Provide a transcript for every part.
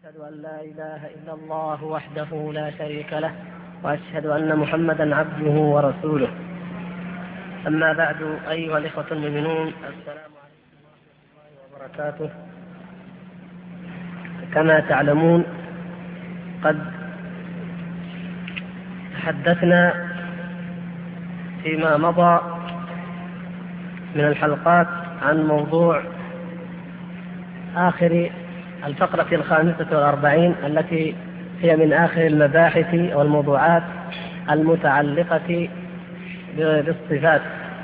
أشهد أن لا إله إلا الله وحده لا شريك له وأشهد أن محمدا عبده ورسوله. أما بعد، أيها الإخوة المؤمنون، السلام عليكم ورحمة الله وبركاته. كما تعلمون قد تحدثنا فيما مضى من الحلقات عن موضوع آخر الفقرة 45 التي هي من آخر المباحث والموضوعات المتعلقة بالصفات،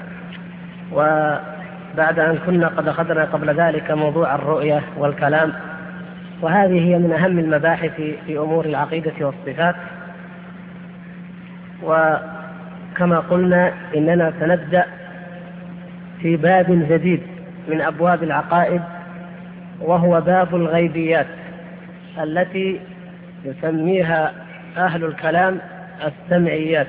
وبعد أن كنا قد أخذنا قبل ذلك موضوع الرؤية والكلام، وهذه هي من أهم المباحث في أمور العقيدة والصفات. وكما قلنا إننا سنبدأ في باب جديد من أبواب العقائد، وهو باب الغيبيات التي يسميها أهل الكلام السمعيات.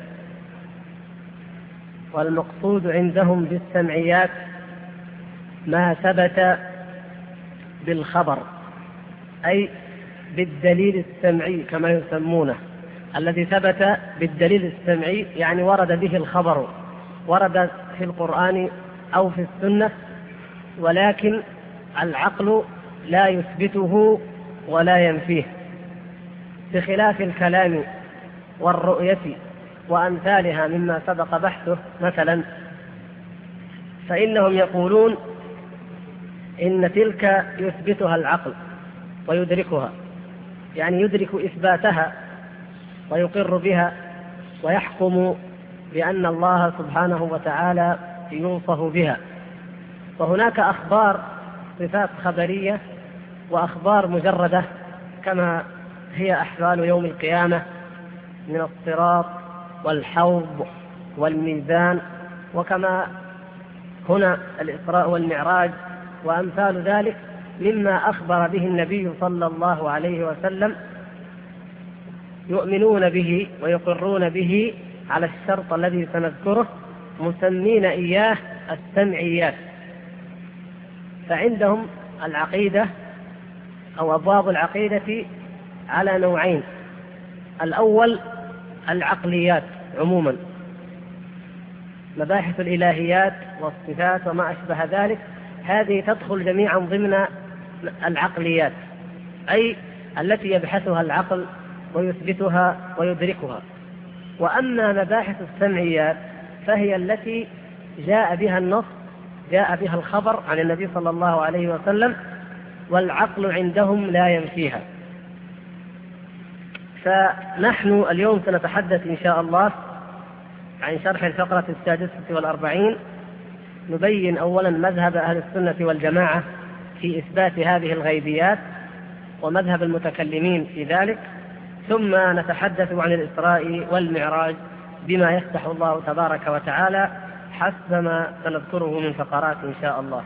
والمقصود عندهم بالسمعيات ما ثبت بالخبر، أي بالدليل السمعي كما يسمونه، الذي ثبت بالدليل السمعي، يعني ورد به الخبر، ورد في القرآن أو في السنة، ولكن العقل لا يثبته ولا ينفيه، بخلاف الكلام والرؤية وأمثالها مما سبق بحثه. مثلا فإنهم يقولون إن تلك يثبتها العقل ويدركها، يعني يدرك إثباتها ويقر بها ويحكم بأن الله سبحانه وتعالى يوصف بها. وهناك أخبار صفات خبرية وأخبار مجردة، كما هي أحوال يوم القيامة من الصراط والحوض والميزان، وكما هنا الإسراء والمعراج وأمثال ذلك مما أخبر به النبي صلى الله عليه وسلم، يؤمنون به ويقرون به على الشرط الذي سنذكره، مسمين إياه السمعيات. فعندهم العقيدة أو أبواب العقيدة على نوعين: الأول العقليات عموما، مباحث الإلهيات والصفات وما أشبه ذلك، هذه تدخل جميعا ضمن العقليات، أي التي يبحثها العقل ويثبتها ويدركها. وأما مباحث السمعيات فهي التي جاء بها النص، جاء بها الخبر عن النبي صلى الله عليه وسلم، والعقل عندهم لا ينفيها. فنحن اليوم سنتحدث إن شاء الله عن شرح الفقرة 46. نبين أولا مذهب أهل السنة والجماعة في إثبات هذه الغيبيات ومذهب المتكلمين في ذلك، ثم نتحدث عن الإسراء والمعراج بما يفتح الله تبارك وتعالى حسب ما سنذكره من فقرات إن شاء الله.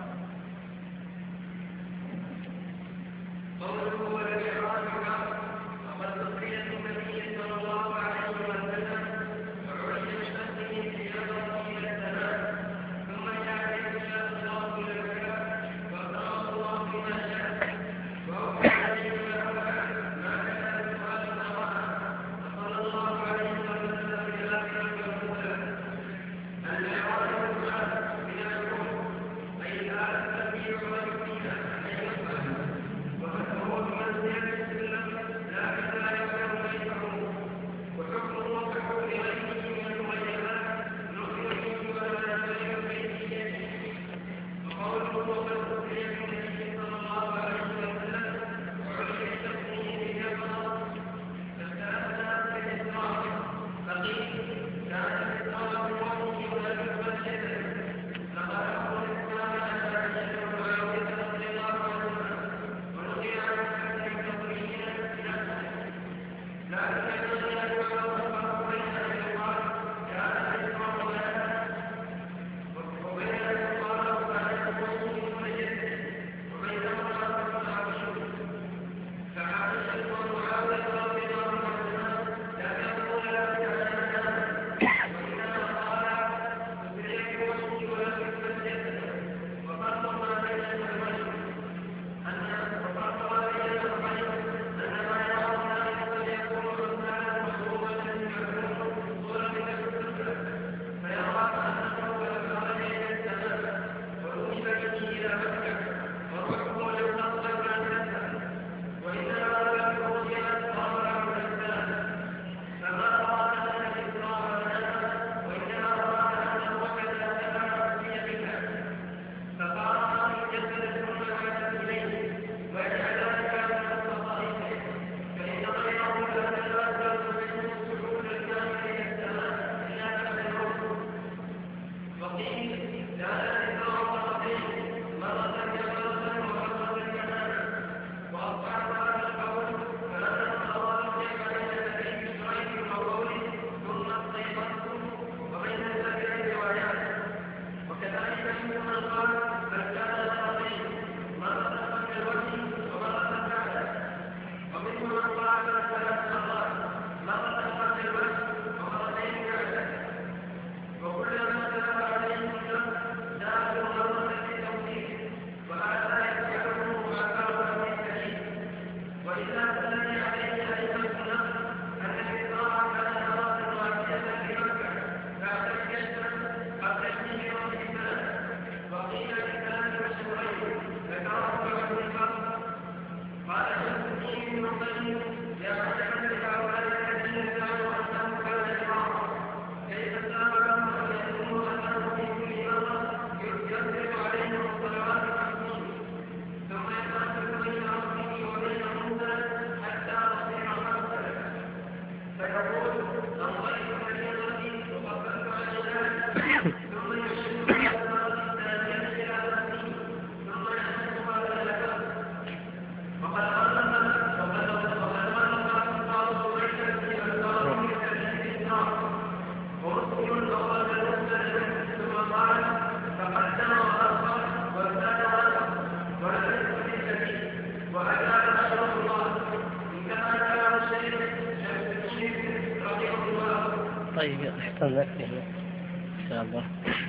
طيب احسن لك ان شاء الله.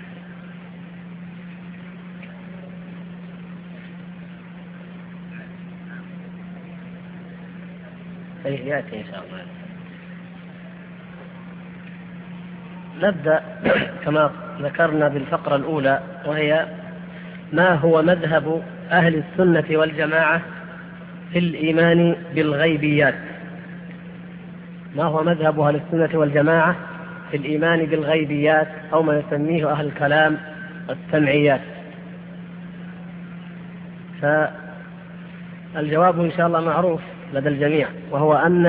طيب ياتي ان شاء الله. نبدا كما ذكرنا بالفقره الاولى، وهي ما هو مذهب اهل السنه والجماعه في الايمان بالغيبيات. ما هو مذهب اهل السنه والجماعه في الإيمان بالغيبيات، أو ما يسميه أهل الكلام السمعيات؟ فالجواب إن شاء الله معروف لدى الجميع، وهو أن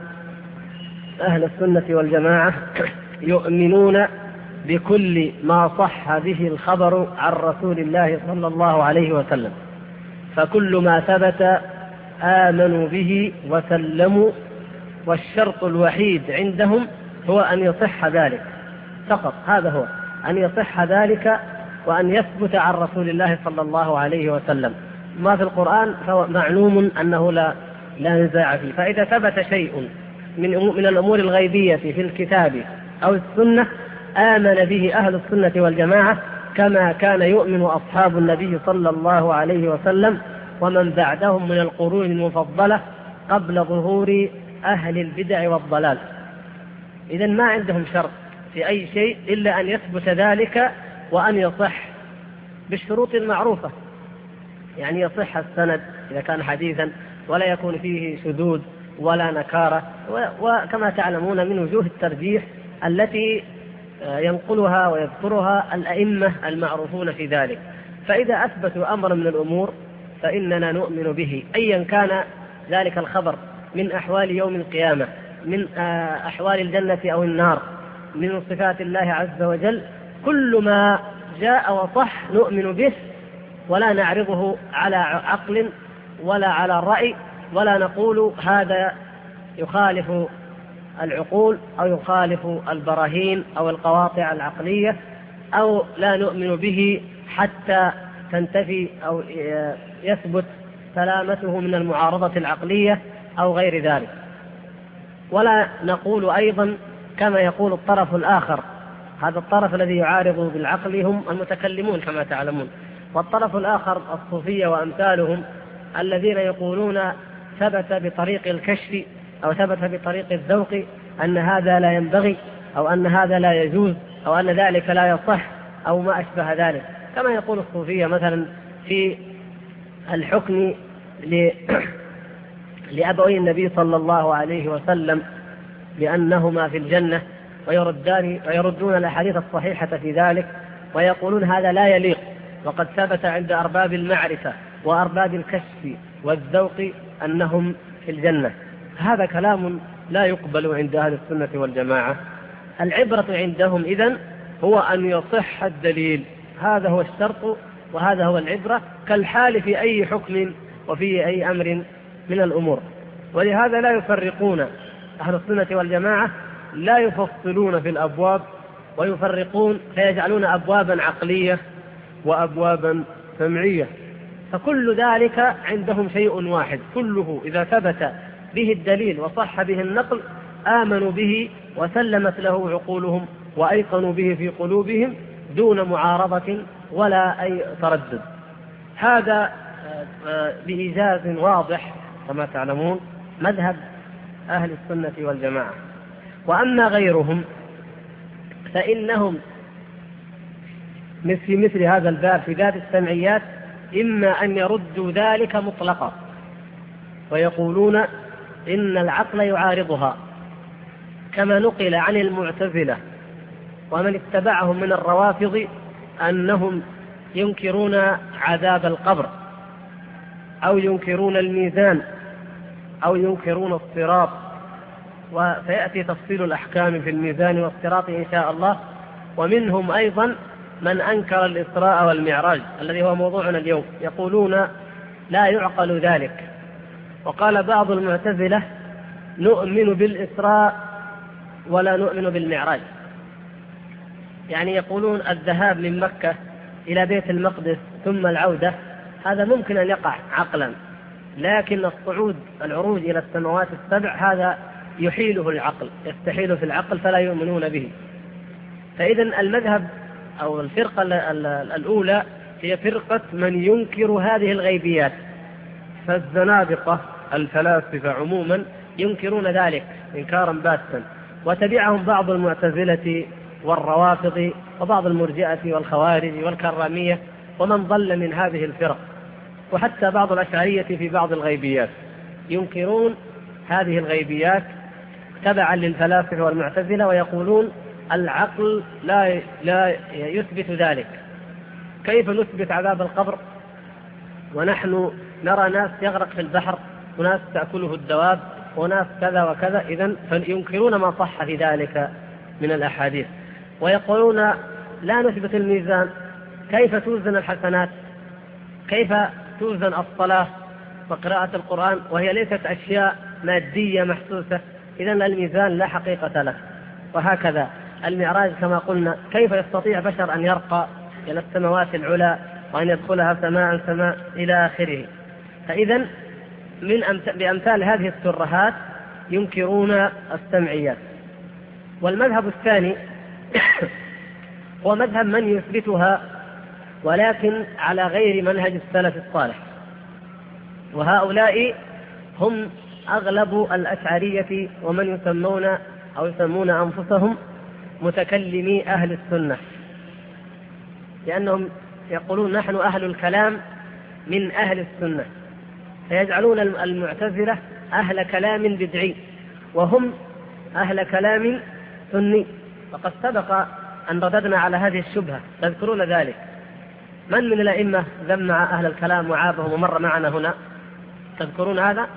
أهل السنة والجماعة يؤمنون بكل ما صح به الخبر عن رسول الله صلى الله عليه وسلم، فكل ما ثبت آمنوا به وسلموا، والشرط الوحيد عندهم هو أن يصح ذلك فقط. هذا هو أن يصح ذلك وأن يثبت عن رسول الله صلى الله عليه وسلم. ما في القرآن فهو معلوم أنه لا نزاع فيه. فإذا ثبت شيء من الأمور الغيبية في الكتاب أو السنة آمن به أهل السنة والجماعة، كما كان يؤمن أصحاب النبي صلى الله عليه وسلم ومن بعدهم من القرون المفضلة قبل ظهور أهل البدع والضلال. إذن ما عندهم شرط في أي شيء إلا أن يثبت ذلك وأن يصح بالشروط المعروفة، يعني يصح السند إذا كان حديثا ولا يكون فيه شذوذ ولا نكارة، وكما تعلمون من وجوه الترجيح التي ينقلها ويذكرها الأئمة المعروفون في ذلك. فإذا أثبتوا أمرا من الأمور فإننا نؤمن به، أيا كان ذلك الخبر من أحوال يوم القيامة، من أحوال الجنة أو النار، من صفات الله عز وجل. كل ما جاء وصح نؤمن به، ولا نعرضه على عقل ولا على رأي، ولا نقول هذا يخالف العقول أو يخالف البراهين أو القواطع العقلية، أو لا نؤمن به حتى تنتفي أو يثبت سلامته من المعارضة العقلية أو غير ذلك. ولا نقول أيضا كما يقول الطرف الآخر، هذا الطرف الذي يعارض بالعقل هم المتكلمون كما تعلمون، والطرف الآخر الصوفية وأمثالهم الذين يقولون ثبت بطريق الكشف أو ثبت بطريق الذوق أن هذا لا ينبغي أو أن هذا لا يجوز أو أن ذلك لا يصح أو ما أشبه ذلك، كما يقول الصوفية مثلا في الحكم لأبوي النبي صلى الله عليه وسلم بأنهما في الجنة، ويردون الأحاديث الصحيحة في ذلك، ويقولون هذا لا يليق، وقد ثبت عند أرباب المعرفة وأرباب الكشف والذوق أنهم في الجنة. هذا كلام لا يقبل عند أهل السنة والجماعة. العبرة عندهم إذن هو أن يصح الدليل، هذا هو الشرط وهذا هو العبرة، كالحال في أي حكم وفي أي أمر من الأمور. ولهذا لا يفرقون أهل السنة والجماعة، لا يفصلون في الأبواب ويفرقون فيجعلون أبوابا عقلية وأبوابا سمعية، فكل ذلك عندهم شيء واحد، كله إذا ثبت به الدليل وصح به النقل آمنوا به وسلمت له عقولهم وأيقنوا به في قلوبهم دون معارضة ولا أي تردد. هذا بإيجاز واضح كما تعلمون مذهب أهل السنة والجماعة. وأما غيرهم فإنهم في مثل هذا الباب في ذات السمعيات إما أن يردوا ذلك مطلقا ويقولون إن العقل يعارضها، كما نقل عن المعتزلة ومن اتبعهم من الروافض أنهم ينكرون عذاب القبر أو ينكرون الميزان أو ينكرون الصراط، وسيأتي تفصيل الأحكام في الميزان والصراط إن شاء الله. ومنهم أيضا من أنكر الإسراء والمعراج الذي هو موضوعنا اليوم، يقولون لا يعقل ذلك. وقال بعض المعتزلة نؤمن بالإسراء ولا نؤمن بالمعراج، يعني يقولون الذهاب من مكة إلى بيت المقدس ثم العودة هذا ممكن أن يقع عقلا، لكن العروج إلى السماوات السبع هذا يحيله العقل، يستحيل في العقل فلا يؤمنون به. فإذا المذهب أو الفرقة الأولى هي فرقة من ينكر هذه الغيبيات، فالزنادقة الفلاسفة عموما ينكرون ذلك إنكارا باتا، وتبعهم بعض المعتزلة والروافض وبعض المرجئة والخوارج والكرامية ومن ضل من هذه الفرق، وحتى بعض الأشعرية في بعض الغيبيات ينكرون هذه الغيبيات تبعا للفلاسفة والمعتزلة، ويقولون العقل لا يثبت ذلك. كيف نثبت عذاب القبر ونحن نرى ناس يغرق في البحر وناس تأكله الدواب وناس كذا وكذا؟ إذن فينكرون ما صح في ذلك من الأحاديث. ويقولون لا نثبت الميزان، كيف توزن الحسنات؟ كيف توزن الصلاة وقراءة القرآن وهي ليست أشياء مادية محسوسة؟ إذن الميزان لا حقيقة له. وهكذا المعراج كما قلنا، كيف يستطيع بشر أن يرقى إلى السماوات العلى وأن يدخلها سماء إلى آخره؟ فإذا بأمثال هذه الترهات ينكرون السمعيات. والمذهب الثاني هو مذهب من يثبتها ولكن على غير منهج السلف الصالح، وهؤلاء هم أغلب الأشعرية ومن يسمون أنفسهم متكلمي أهل السنة، لأنهم يقولون نحن أهل الكلام من أهل السنة، فيجعلون المعتزلة أهل كلام بدعي وهم أهل كلام سني. وقد سبق أن رددنا على هذه الشبهة، تذكرون ذلك. من الأئمة ذم أهل الكلام وعابهم ومر معنا هنا؟ تذكرون هذا؟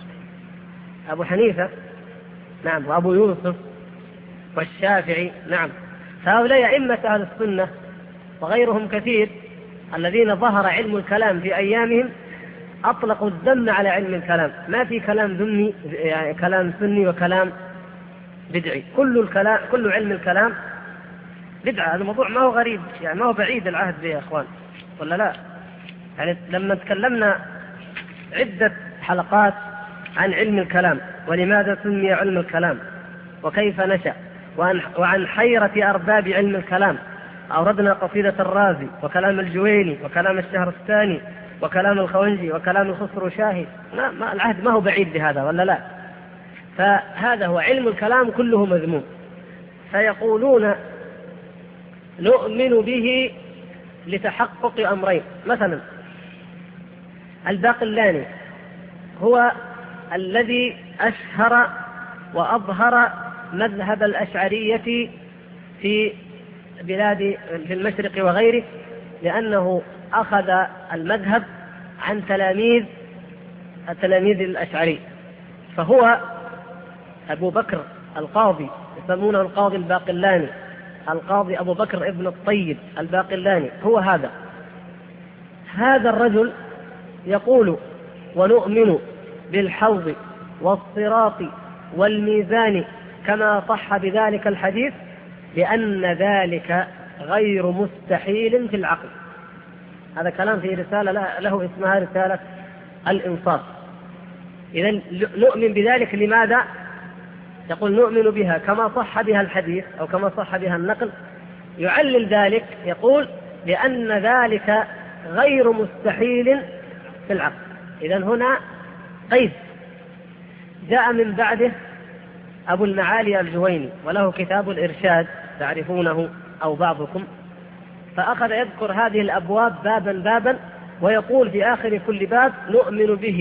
أبو حنيفة، نعم، وأبو يوسف والشافعي، نعم. فهؤلاء أئمة أهل السنة وغيرهم كثير الذين ظهر علم الكلام في أيامهم أطلقوا الذم على علم الكلام، ما في كلام ذمي، يعني كلام سني وكلام بدعي، كل علم الكلام بدعة. هذا الموضوع ما هو غريب، يعني ما هو بعيد العهد به يا أخوان، ولا لا؟ يعني لما تكلمنا عدة حلقات عن علم الكلام ولماذا سمي علم الكلام وكيف نشأ وعن حيرة أرباب علم الكلام، أوردنا قصيدة الرازي وكلام الجويني وكلام الشهرستاني وكلام الخونجي وكلام الخسرو شاهي. العهد ما هو بعيد بهذا، ولا لا؟ فهذا هو علم الكلام كله مذموم. فيقولون نؤمن به لتحقق أمرين. مثلا الباقلاني هو الذي أشهر وأظهر مذهب الأشعرية في في المشرق وغيره، لأنه أخذ المذهب عن تلاميذ الأشعري. فهو أبو بكر القاضي، يسمونه القاضي الباقلاني، القاضي أبو بكر ابن الطيب الباقلاني، هو هذا الرجل يقول ونؤمن بالحوض والصراط والميزان كما صح بذلك الحديث، لأن ذلك غير مستحيل في العقل. هذا كلام في رسالة له اسمها رسالة الإنصاف. إذن نؤمن بذلك لماذا؟ يقول نؤمن بها كما صح بها الحديث أو كما صح بها النقل. يعلل ذلك يقول لأن ذلك غير مستحيل في العقل. إذن هنا قيد. جاء من بعده أبو المعالي الجويني وله كتاب الإرشاد، تعرفونه أو بعضكم، فأخذ يذكر هذه الأبواب بابا بابا ويقول في آخر كل باب نؤمن به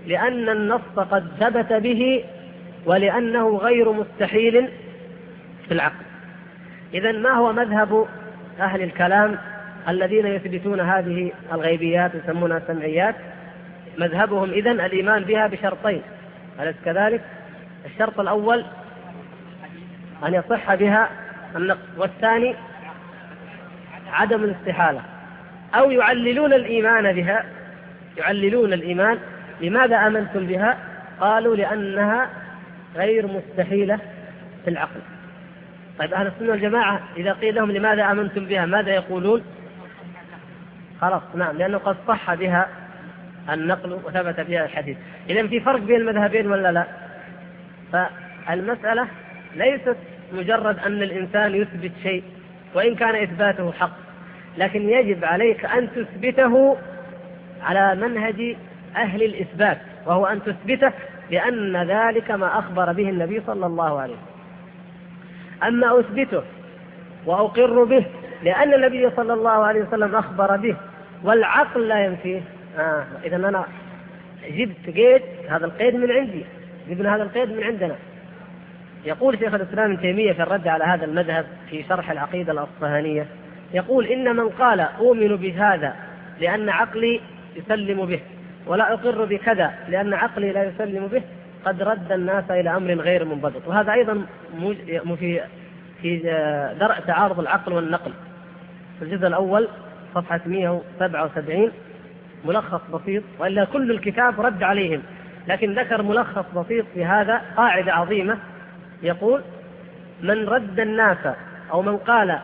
لأن النص قد ثبت به ولأنه غير مستحيل في العقل. إذن ما هو مذهب أهل الكلام الذين يثبتون هذه الغيبيات يسمونها سمعيات؟ مذهبهم إذن الإيمان بها بشرطين، أليس كذلك؟ الشرط الأول أن يصح بها النقل، والثاني عدم الاستحالة. أو يعللون الإيمان بها، يعللون الإيمان. لماذا آمنتم بها؟ قالوا لأنها غير مستحيلة في العقل. طيب أهل السنة والجماعة إذا قيل لهم لماذا آمنتم بها ماذا يقولون؟ خلاص نعم، لأنه قد صح بها النقل وثبت بها الحديث. إذن في فرق بين المذهبين ولا لا؟ فالمسألة ليست مجرد أن الإنسان يثبت شيء وإن كان إثباته حق، لكن يجب عليك أن تثبته على منهج أهل الإثبات، وهو أن تثبته لأن ذلك ما أخبر به النبي صلى الله عليه وسلم. أما أثبته وأقر به لأن النبي صلى الله عليه وسلم أخبر به والعقل لا ينفيه، إذا أنا جبت قيد، هذا القيد من عندي، جبنا هذا القيد من عندنا. يقول شيخ الإسلام ابن تيمية في الرد على هذا المذهب في شرح العقيدة الأصفهانية، يقول إن من قال أؤمن بهذا لأن عقلي يسلم به ولا أقر بكذا لأن عقلي لا يسلم به قد رد الناس إلى أمر غير منضبط. وهذا أيضا في درء تعارض العقل والنقل في الجزء الأول صفحة 177 ملخص بسيط، وإلا كل الكتاب رد عليهم، لكن ذكر ملخص بسيط في هذا قاعدة عظيمة. يقول من رد الناس أو من قال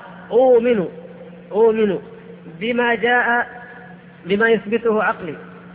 أؤمن بما جاء بما يثبته عقلي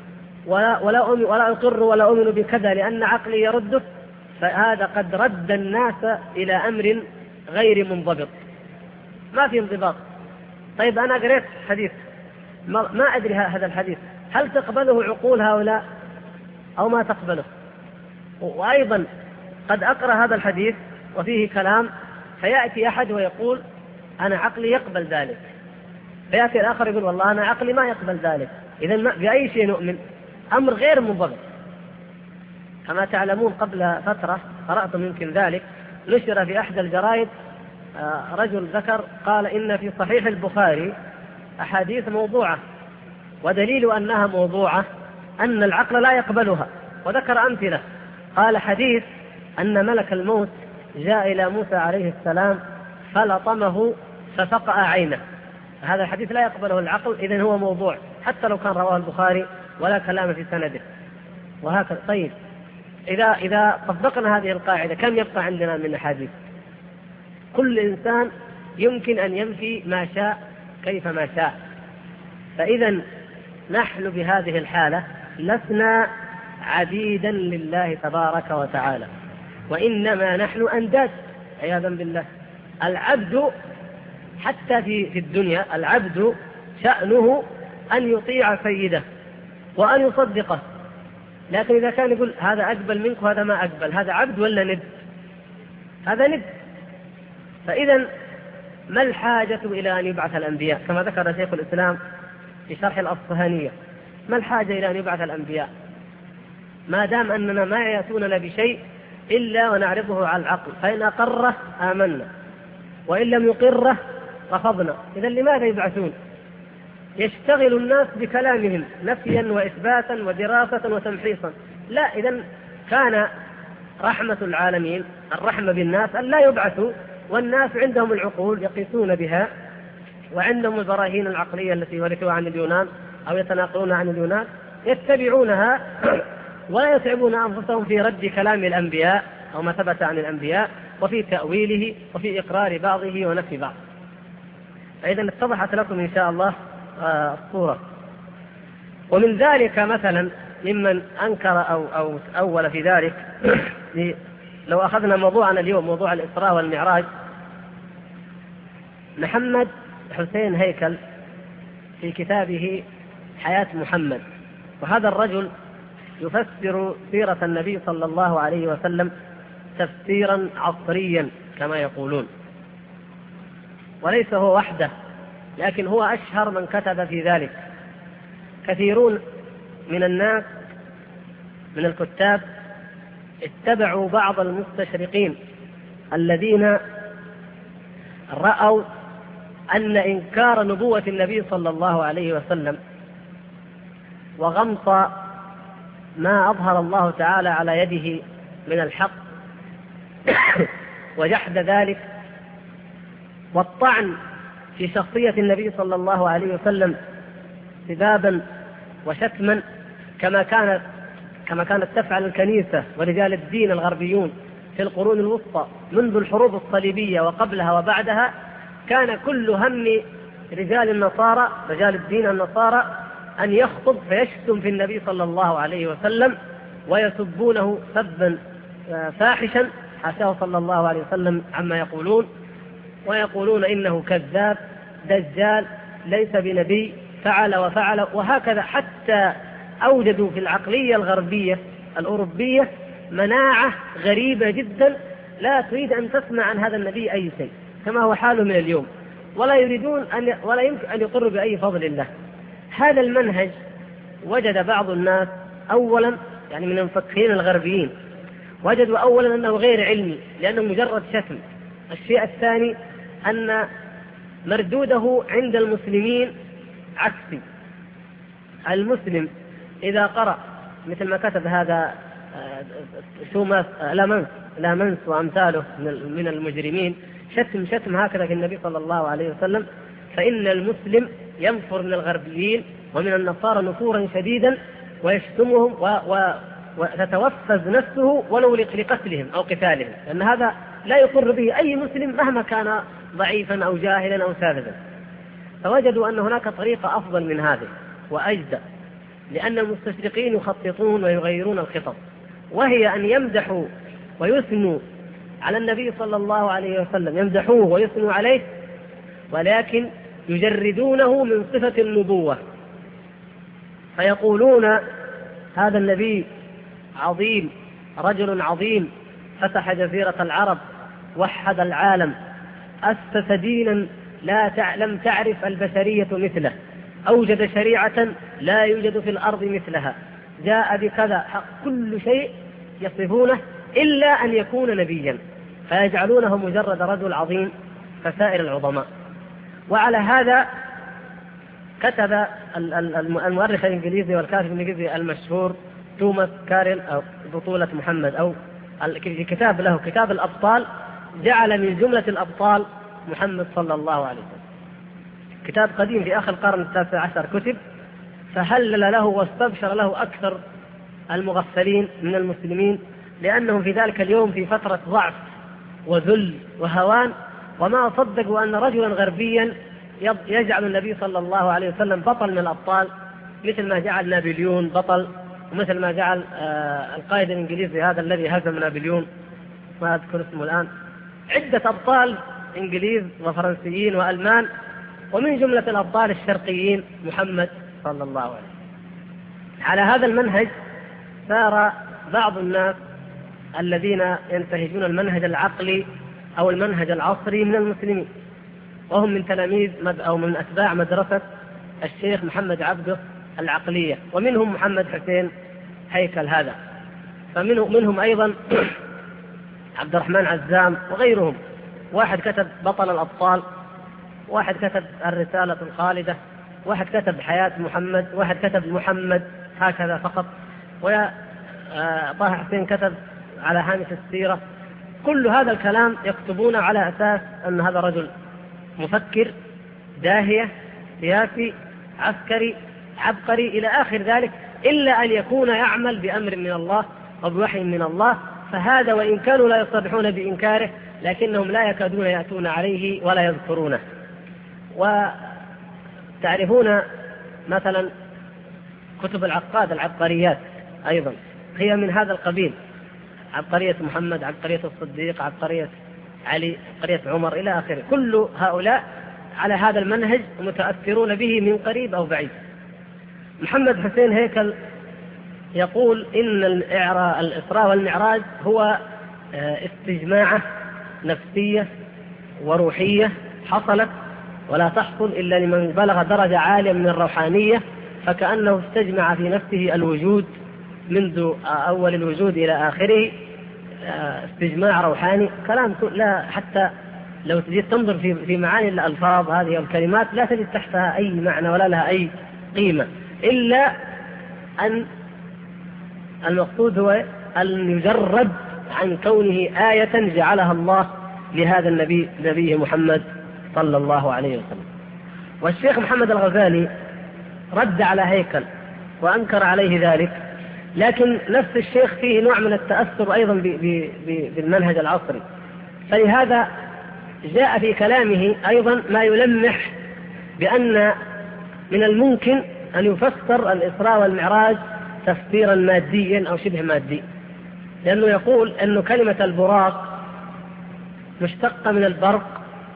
ولا أقر ولا أؤمن بكذا لأن عقلي يرده، فهذا قد رد الناس إلى أمر غير منضبط، ما في انضباط. طيب أنا قريت حديث ما أدري هذا الحديث هل تقبله عقول هؤلاء أو ما تقبله؟ وأيضا قد أقرأ هذا الحديث وفيه كلام فيأتي أحد ويقول أنا عقلي يقبل ذلك، فيأتي الآخر يقول والله أنا عقلي ما يقبل ذلك. إذن بأي شيء نؤمن؟ أمر غير منضبط. كما تعلمون قبل فترة قرأتم يمكن ذلك، نشر في أحد الجرائد رجل ذكر قال إن في صحيح البخاري أحاديث موضوعة، ودليل أنها موضوعة أن العقل لا يقبلها، وذكر أمثلة. قال حديث أن ملك الموت جاء إلى موسى عليه السلام فلطمه ففقأ عينه، هذا الحديث لا يقبله العقل، إذن هو موضوع حتى لو كان رواه البخاري ولا كلام في سنده. وهكذا. طيب إذا طبقنا هذه القاعدة كم يبقى عندنا من أحاديث؟ كل إنسان يمكن أن ينفي ما شاء كيفما شاء. فإذا نحن بهذه الحالة لسنا عبيدا لله تبارك وتعالى، وإنما نحن أنداد عياذا بالله. العبد حتى في الدنيا العبد شأنه أن يطيع سيده وأن يصدقه، لكن إذا كان يقول هذا أقبل منك وهذا ما أقبل، هذا عبد ولا ند؟ هذا ند. فإذا ما الحاجة إلى أن يبعث الأنبياء؟ كما ذكر شيخ الإسلام في شرح الأصفهانية، ما الحاجة إلى أن يبعث الأنبياء ما دام أننا ما يأتوننا بشيء إلا ونعرضه على العقل، فإن أقره آمنا وإن لم يقره رفضنا. إذا لماذا يبعثون؟ يشتغل الناس بكلامهم نفيا وإثباتا ودراسة وتمحيصا. لا، إذا كان رحمة العالمين الرحمة بالناس أن لا يبعثوا، والناس عندهم العقول يقيسون بها وعندهم البراهين العقلية التي ورثوها عن اليونان أو يتناقلون عن اليونان يتبعونها ولا يتعبون أنفسهم في رد كلام الأنبياء أو ما ثبت عن الأنبياء وفي تأويله وفي إقرار بعضه ونفي بعض. فإذا اتضحت لكم إن شاء الله الصورة. ومن ذلك مثلا ممن أنكر أو أول في ذلك لو أخذنا موضوعنا اليوم موضوع الإسراء والمعراج، محمد حسين هيكل في كتابه حياة محمد، وهذا الرجل يفسر سيرة النبي صلى الله عليه وسلم تفسيرا عصريا كما يقولون، وليس هو وحده، لكن هو أشهر من كتب في ذلك. كثيرون من الناس من الكتاب اتبعوا بعض المستشرقين الذين رأوا أن إنكار نبوة النبي صلى الله عليه وسلم وغمط ما أظهر الله تعالى على يده من الحق وجحد ذلك والطعن في شخصية النبي صلى الله عليه وسلم سبابا وشتما كما كانت تفعل الكنيسة ورجال الدين الغربيون في القرون الوسطى منذ الحروب الصليبية وقبلها وبعدها. كان كل هم رجال النصارى رجال الدين النصارى أن يخطب فيشتم في النبي صلى الله عليه وسلم ويسبونه سبا فاحشا حاشاه صلى الله عليه وسلم عما يقولون، ويقولون إنه كذاب دجال ليس بنبي فعل وفعل وهكذا، حتى أوجدوا في العقلية الغربية الأوروبية مناعة غريبة جدا لا تريد أن تسمع عن هذا النبي أي شيء كما هو حاله من اليوم، ولا يريدون ولا يمكن أن يقروا بأي فضل الله. هذا المنهج وجد بعض الناس أولا يعني من المفكرين الغربيين وجدوا أولا أنه غير علمي لأنه مجرد شتم. الشيء الثاني أن مردوده عند المسلمين عكسي. المسلم إذا قرأ مثل ما كتب هذا توماس لامنس وأمثاله من المجرمين شتم هكذا في النبي صلى الله عليه وسلم، فإن المسلم ينفر من الغربيين ومن النصارى نفورا شديدا ويشتمهم وتتوفز نفسه ولو لقتلهم أو قتالهم، لأن هذا لا يقر به أي مسلم مهما كان ضعيفا أو جاهلا أو ساذجا. فوجدوا أن هناك طريقة أفضل من هذه وأجدى، لأن المستشرقين يخططون ويغيرون الخطط، وهي أن يمدحوا ويثنوا على النبي صلى الله عليه وسلم، يمدحوه ويثنوا عليه ولكن يجردونه من صفة النبوة، فيقولون هذا النبي عظيم رجل عظيم فتح جزيرة العرب وحد العالم أسس دينا لم تعرف البشرية مثله، أوجد شريعة لا يوجد في الأرض مثلها، جاء بكذا، كل شيء يصفونه إلا أن يكون نبيا، فيجعلونه مجرد رجل عظيم كسائر العظماء. وعلى هذا كتب المؤرخ الإنجليزي والكاتب الإنجليزي المشهور توماس كاريل أو بطولة محمد أو كتاب له كتاب الأبطال، جعل من جملة الأبطال محمد صلى الله عليه وسلم. كتاب قديم في آخر القرن ال19 كتب، فهلل له واستبشر له أكثر المغفلين من المسلمين، لأنهم في ذلك اليوم في فترة ضعف وذل وهوان، وما صدقوا أن رجلا غربيا يجعل النبي صلى الله عليه وسلم بطل من الأبطال، مثل ما جعل نابليون بطل، ومثل ما جعل القائد الإنجليزي هذا الذي هزم نابليون ما أذكر اسمه الآن، عدة أبطال إنجليز وفرنسيين وألمان، ومن جملة الأبطال الشرقيين محمد صلى الله عليه وسلم. على هذا المنهج سار بعض الناس الذين ينتهجون المنهج العقلي أو المنهج العصري من المسلمين، وهم من تلاميذ أو من أتباع مدرسة الشيخ محمد عبده العقلية، ومنهم محمد حسين هيكل هذا، فمنهم أيضا عبد الرحمن عزام وغيرهم. واحد كتب بطل الأبطال، واحد كتب الرسالة الخالدة، واحد كتب حياة محمد، واحد كتب محمد هكذا فقط، وطه حسين كتب على هامش السيرة. كل هذا الكلام يكتبون على أساس أن هذا رجل مفكر داهية سياسي عسكري عبقري إلى آخر ذلك، إلا أن يكون يعمل بأمر من الله أو بوحي من الله، فهذا وإن كانوا لا يصرحون بإنكاره لكنهم لا يكادون يأتون عليه ولا يذكرونه. وتعرفون مثلا كتب العقاد العبقريات أيضا هي من هذا القبيل، عبقرية محمد، عبقرية الصديق، عبقرية علي، عبقرية عمر إلى آخره. كل هؤلاء على هذا المنهج متأثرون به من قريب أو بعيد. محمد حسين هيكل يقول إن الإسراء والمعراج هو استجماعة نفسية وروحية حصلت ولا تحصل إلا لمن بلغ درجة عالية من الروحانية، فكأنه استجمع في نفسه الوجود منذ أول الوجود إلى آخره، استجماع روحاني، كلام لا حتى لو تجد تنظر في معاني الألفاظ هذه الكلمات لا تجد تحتها أي معنى ولا لها أي قيمة، إلا أن المقصود هو أن يجرد عن كونه آية جعلها الله لهذا النبي نبيه محمد صلى الله عليه وسلم. والشيخ محمد الغزالي رد على هيكل وأنكر عليه ذلك، لكن نفس الشيخ فيه نوع من التأثر أيضا بالمنهج العصري، فلهذا جاء في كلامه أيضا ما يلمح بأن من الممكن أن يفسر الإسراء والمعراج تفسيرا ماديا أو شبه مادي، لأنه يقول أن كلمة البراق مشتقة من البرق،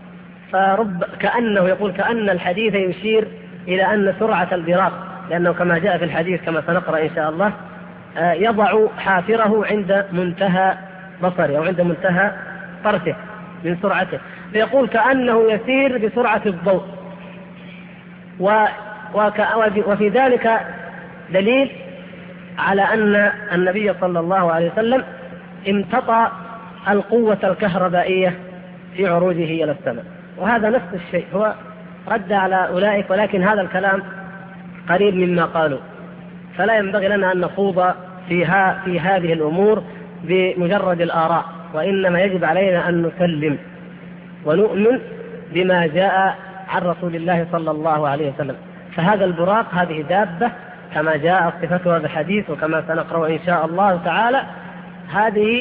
يقول كأن الحديث يشير إلى أن سرعة البراق، لأنه كما جاء في الحديث كما سنقرأ إن شاء الله يضع حافره عند منتهى بصره أو عند منتهى طرفه من سرعته، فيقول كأنه يسير بسرعة الضوء. وفي ذلك دليل على أن النبي صلى الله عليه وسلم امتطى القوة الكهربائية في عروجه إلى السماء، وهذا نفس الشيء هو رد على أولئك، ولكن هذا الكلام قريب مما قالوا، فلا ينبغي لنا أن نخوض في هذه الأمور بمجرد الآراء، وإنما يجب علينا أن نسلم ونؤمن بما جاء عن رسول الله صلى الله عليه وسلم. فهذا البراق هذه دابة كما جاء صفتها بالحديث وكما سنقرأ إن شاء الله تعالى، هذه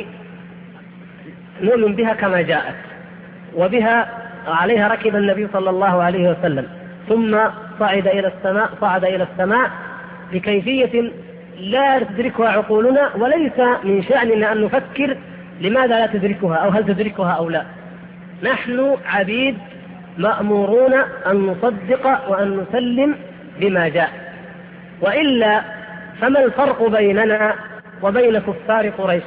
نؤمن بها كما جاءت، وبها عليها ركب النبي صلى الله عليه وسلم، ثم صعد إلى السماء بكيفية لا تدركها عقولنا، وليس من شأننا أن نفكر لماذا لا تدركها أو هل تدركها أو لا. نحن عبيد مأمورون أن نصدق وأن نسلم بما جاء، وإلا فما الفرق بيننا وبين كفار قريش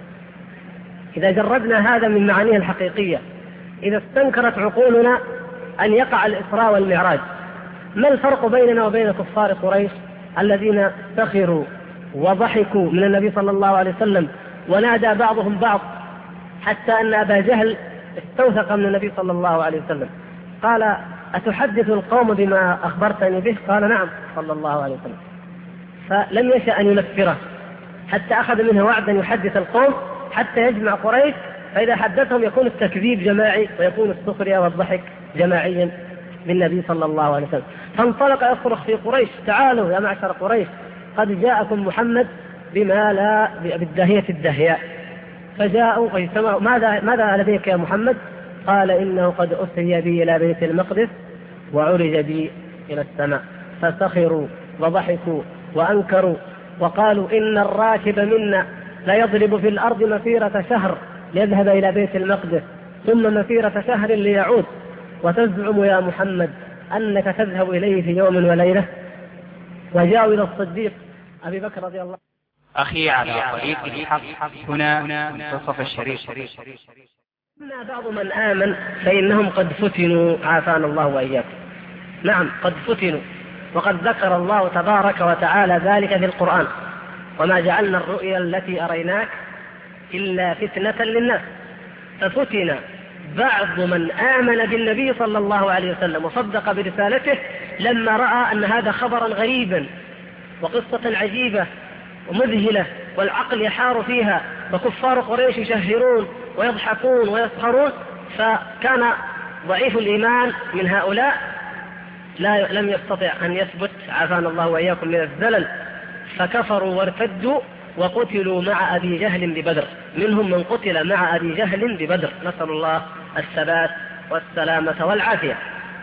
إذا جردنا هذا من معانيه الحقيقية؟ إذا استنكرت عقولنا أن يقع الإسراء والمعراج، ما الفرق بيننا وبين كفار قريش الذين سخروا وضحكوا من النبي صلى الله عليه وسلم، ونادى بعضهم بعض حتى أن أبا جهل استوثق من النبي صلى الله عليه وسلم، قال أتحدث القوم بما أخبرتني به؟ قال نعم صلى الله عليه وسلم، فلم يشأ أن ينفره حتى أخذ منه وعدا يحدث القوم حتى يجمع قريش، فإذا حدثهم يكون التكذيب جماعي ويكون السخرية والضحك جماعيا بالنبي صلى الله عليه وسلم. فانطلق يصرخ في قريش تعالوا يا معشر قريش قد جاءكم محمد بما لا بالداهية الدهياء، فجاءوا فاجتمعوا ماذا لديك يا محمد؟ قال إنه قد أسري بي إلى بيت المقدس وعرج بي إلى السماء، فسخروا وضحكوا وأنكروا وقالوا إن الراكب منا لا يضرب في الأرض مسيرة شهر ليذهب إلى بيت المقدس ثم مسيرة شهر ليعود، وتزعم يا محمد أنك تذهب إليه في يوم وليلة. وجاءوا إلى الصديق أبي بكر رضي الله أخي على طريق الحق هنا منتصف الشريف. أما بعض من آمن فإنهم قد فتنوا عافانا الله وإياكم. نعم قد فتنوا، وقد ذكر الله تبارك وتعالى ذلك في القرآن: وما جعلنا الرؤيا التي أريناك إلا فتنة للناس. ففتن بعض من آمن بالنبي صلى الله عليه وسلم وصدق برسالته لما رأى أن هذا خبرا غريبا وقصة عجيبة ومذهلة والعقل يحار فيها، وكفار قريش يشهرون ويضحكون ويسخرون، فكان ضعيف الإيمان من هؤلاء لم يستطع أن يثبت عافانا الله وإياكم من الزلل، فكفروا وارتدوا وقتلوا مع أبي جهل ببدر. منهم من قتل مع أبي جهل ببدر، نسأل الله الثبات والسلامة والعافية.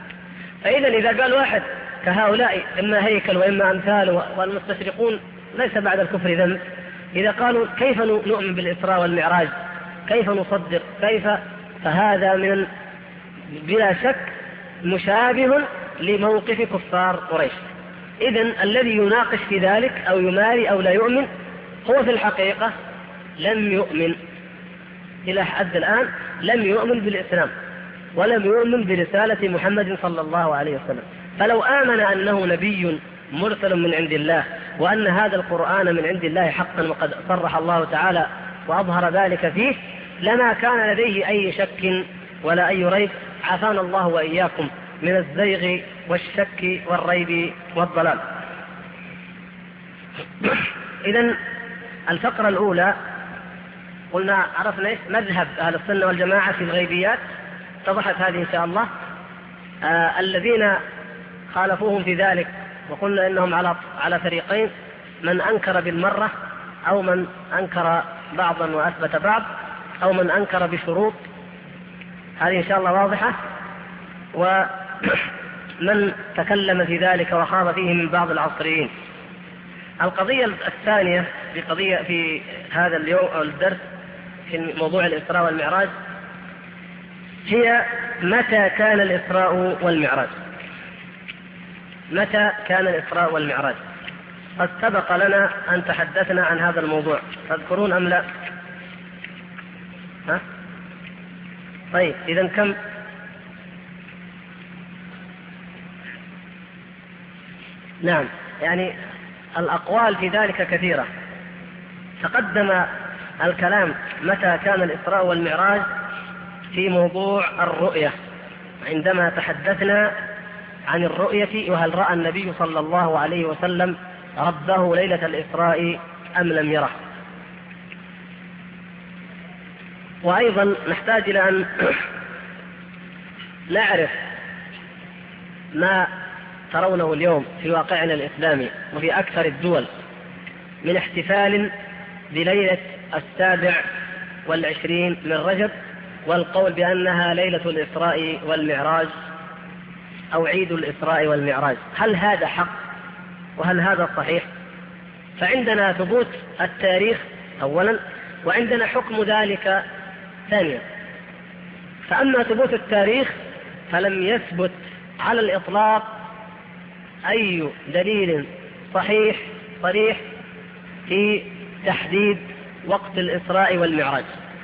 فإذا قال واحد كهؤلاء إما هيكل وإما أمثال والمستشرقون ليس بعد الكفر ذنب، إذا قالوا كيف نؤمن بالإسراء والمعراج، كيف نصدق، كيف، فهذا من بلا شك مشابه لموقف كفار قريش. إذن الذي يناقش في ذلك أو يماري أو لا يؤمن هو في الحقيقة لم يؤمن إلى حد الآن، لم يؤمن بالإسلام ولم يؤمن برسالة محمد صلى الله عليه وسلم. فلو آمن أنه نبي مرسل من عند الله وأن هذا القرآن من عند الله حقا وقد صرح الله تعالى وأظهر ذلك فيه، لما كان لديه أي شك ولا أي ريب، عافانا الله وإياكم من الزيغ والشك والريب والضلال. إذن الفقرة الأولى قلنا عرفنا مذهب أهل السنة والجماعة في الغيبيات، اتضحت هذه إن شاء الله. الذين خالفوهم في ذلك وقلنا إنهم على فريقين، من أنكر بالمرة أو من أنكر بعضا وأثبت بعض أو من أنكر بشروط، هذه إن شاء الله واضحة. ومن تكلم في ذلك وخاض فيه من بعض العصريين. القضية الثانية في هذا اليوم أو الدرس في موضوع الإسراء والمعراج هي متى كان الإسراء والمعراج. متى كان الإسراء والمعراج؟ قد سبق لنا أن تحدثنا عن هذا الموضوع، تذكرون أم لا؟ طيب إذن كم؟ نعم، يعني الأقوال في ذلك كثيرة. تقدم الكلام متى كان الإسراء والمعراج في موضوع الرؤية، عندما تحدثنا عن الرؤية وهل رأى النبي صلى الله عليه وسلم ربه ليلة الإسراء أم لم يره. وأيضا نحتاج إلى أن نعرف ما ترونه اليوم في واقعنا الإسلامي وفي أكثر الدول من احتفال بليلة 27 من رجب، والقول بأنها ليلة الإسراء والمعراج أو عيد الإسراء والمعراج. هل هذا حق وهل هذا صحيح؟ فعندنا ثبوت التاريخ أولا، وعندنا حكم ذلك ثانيا. فأما ثبوت التاريخ فلم يثبت على الإطلاق أي دليل صحيح صريح في تحديد وقت الإسراء والمعراج.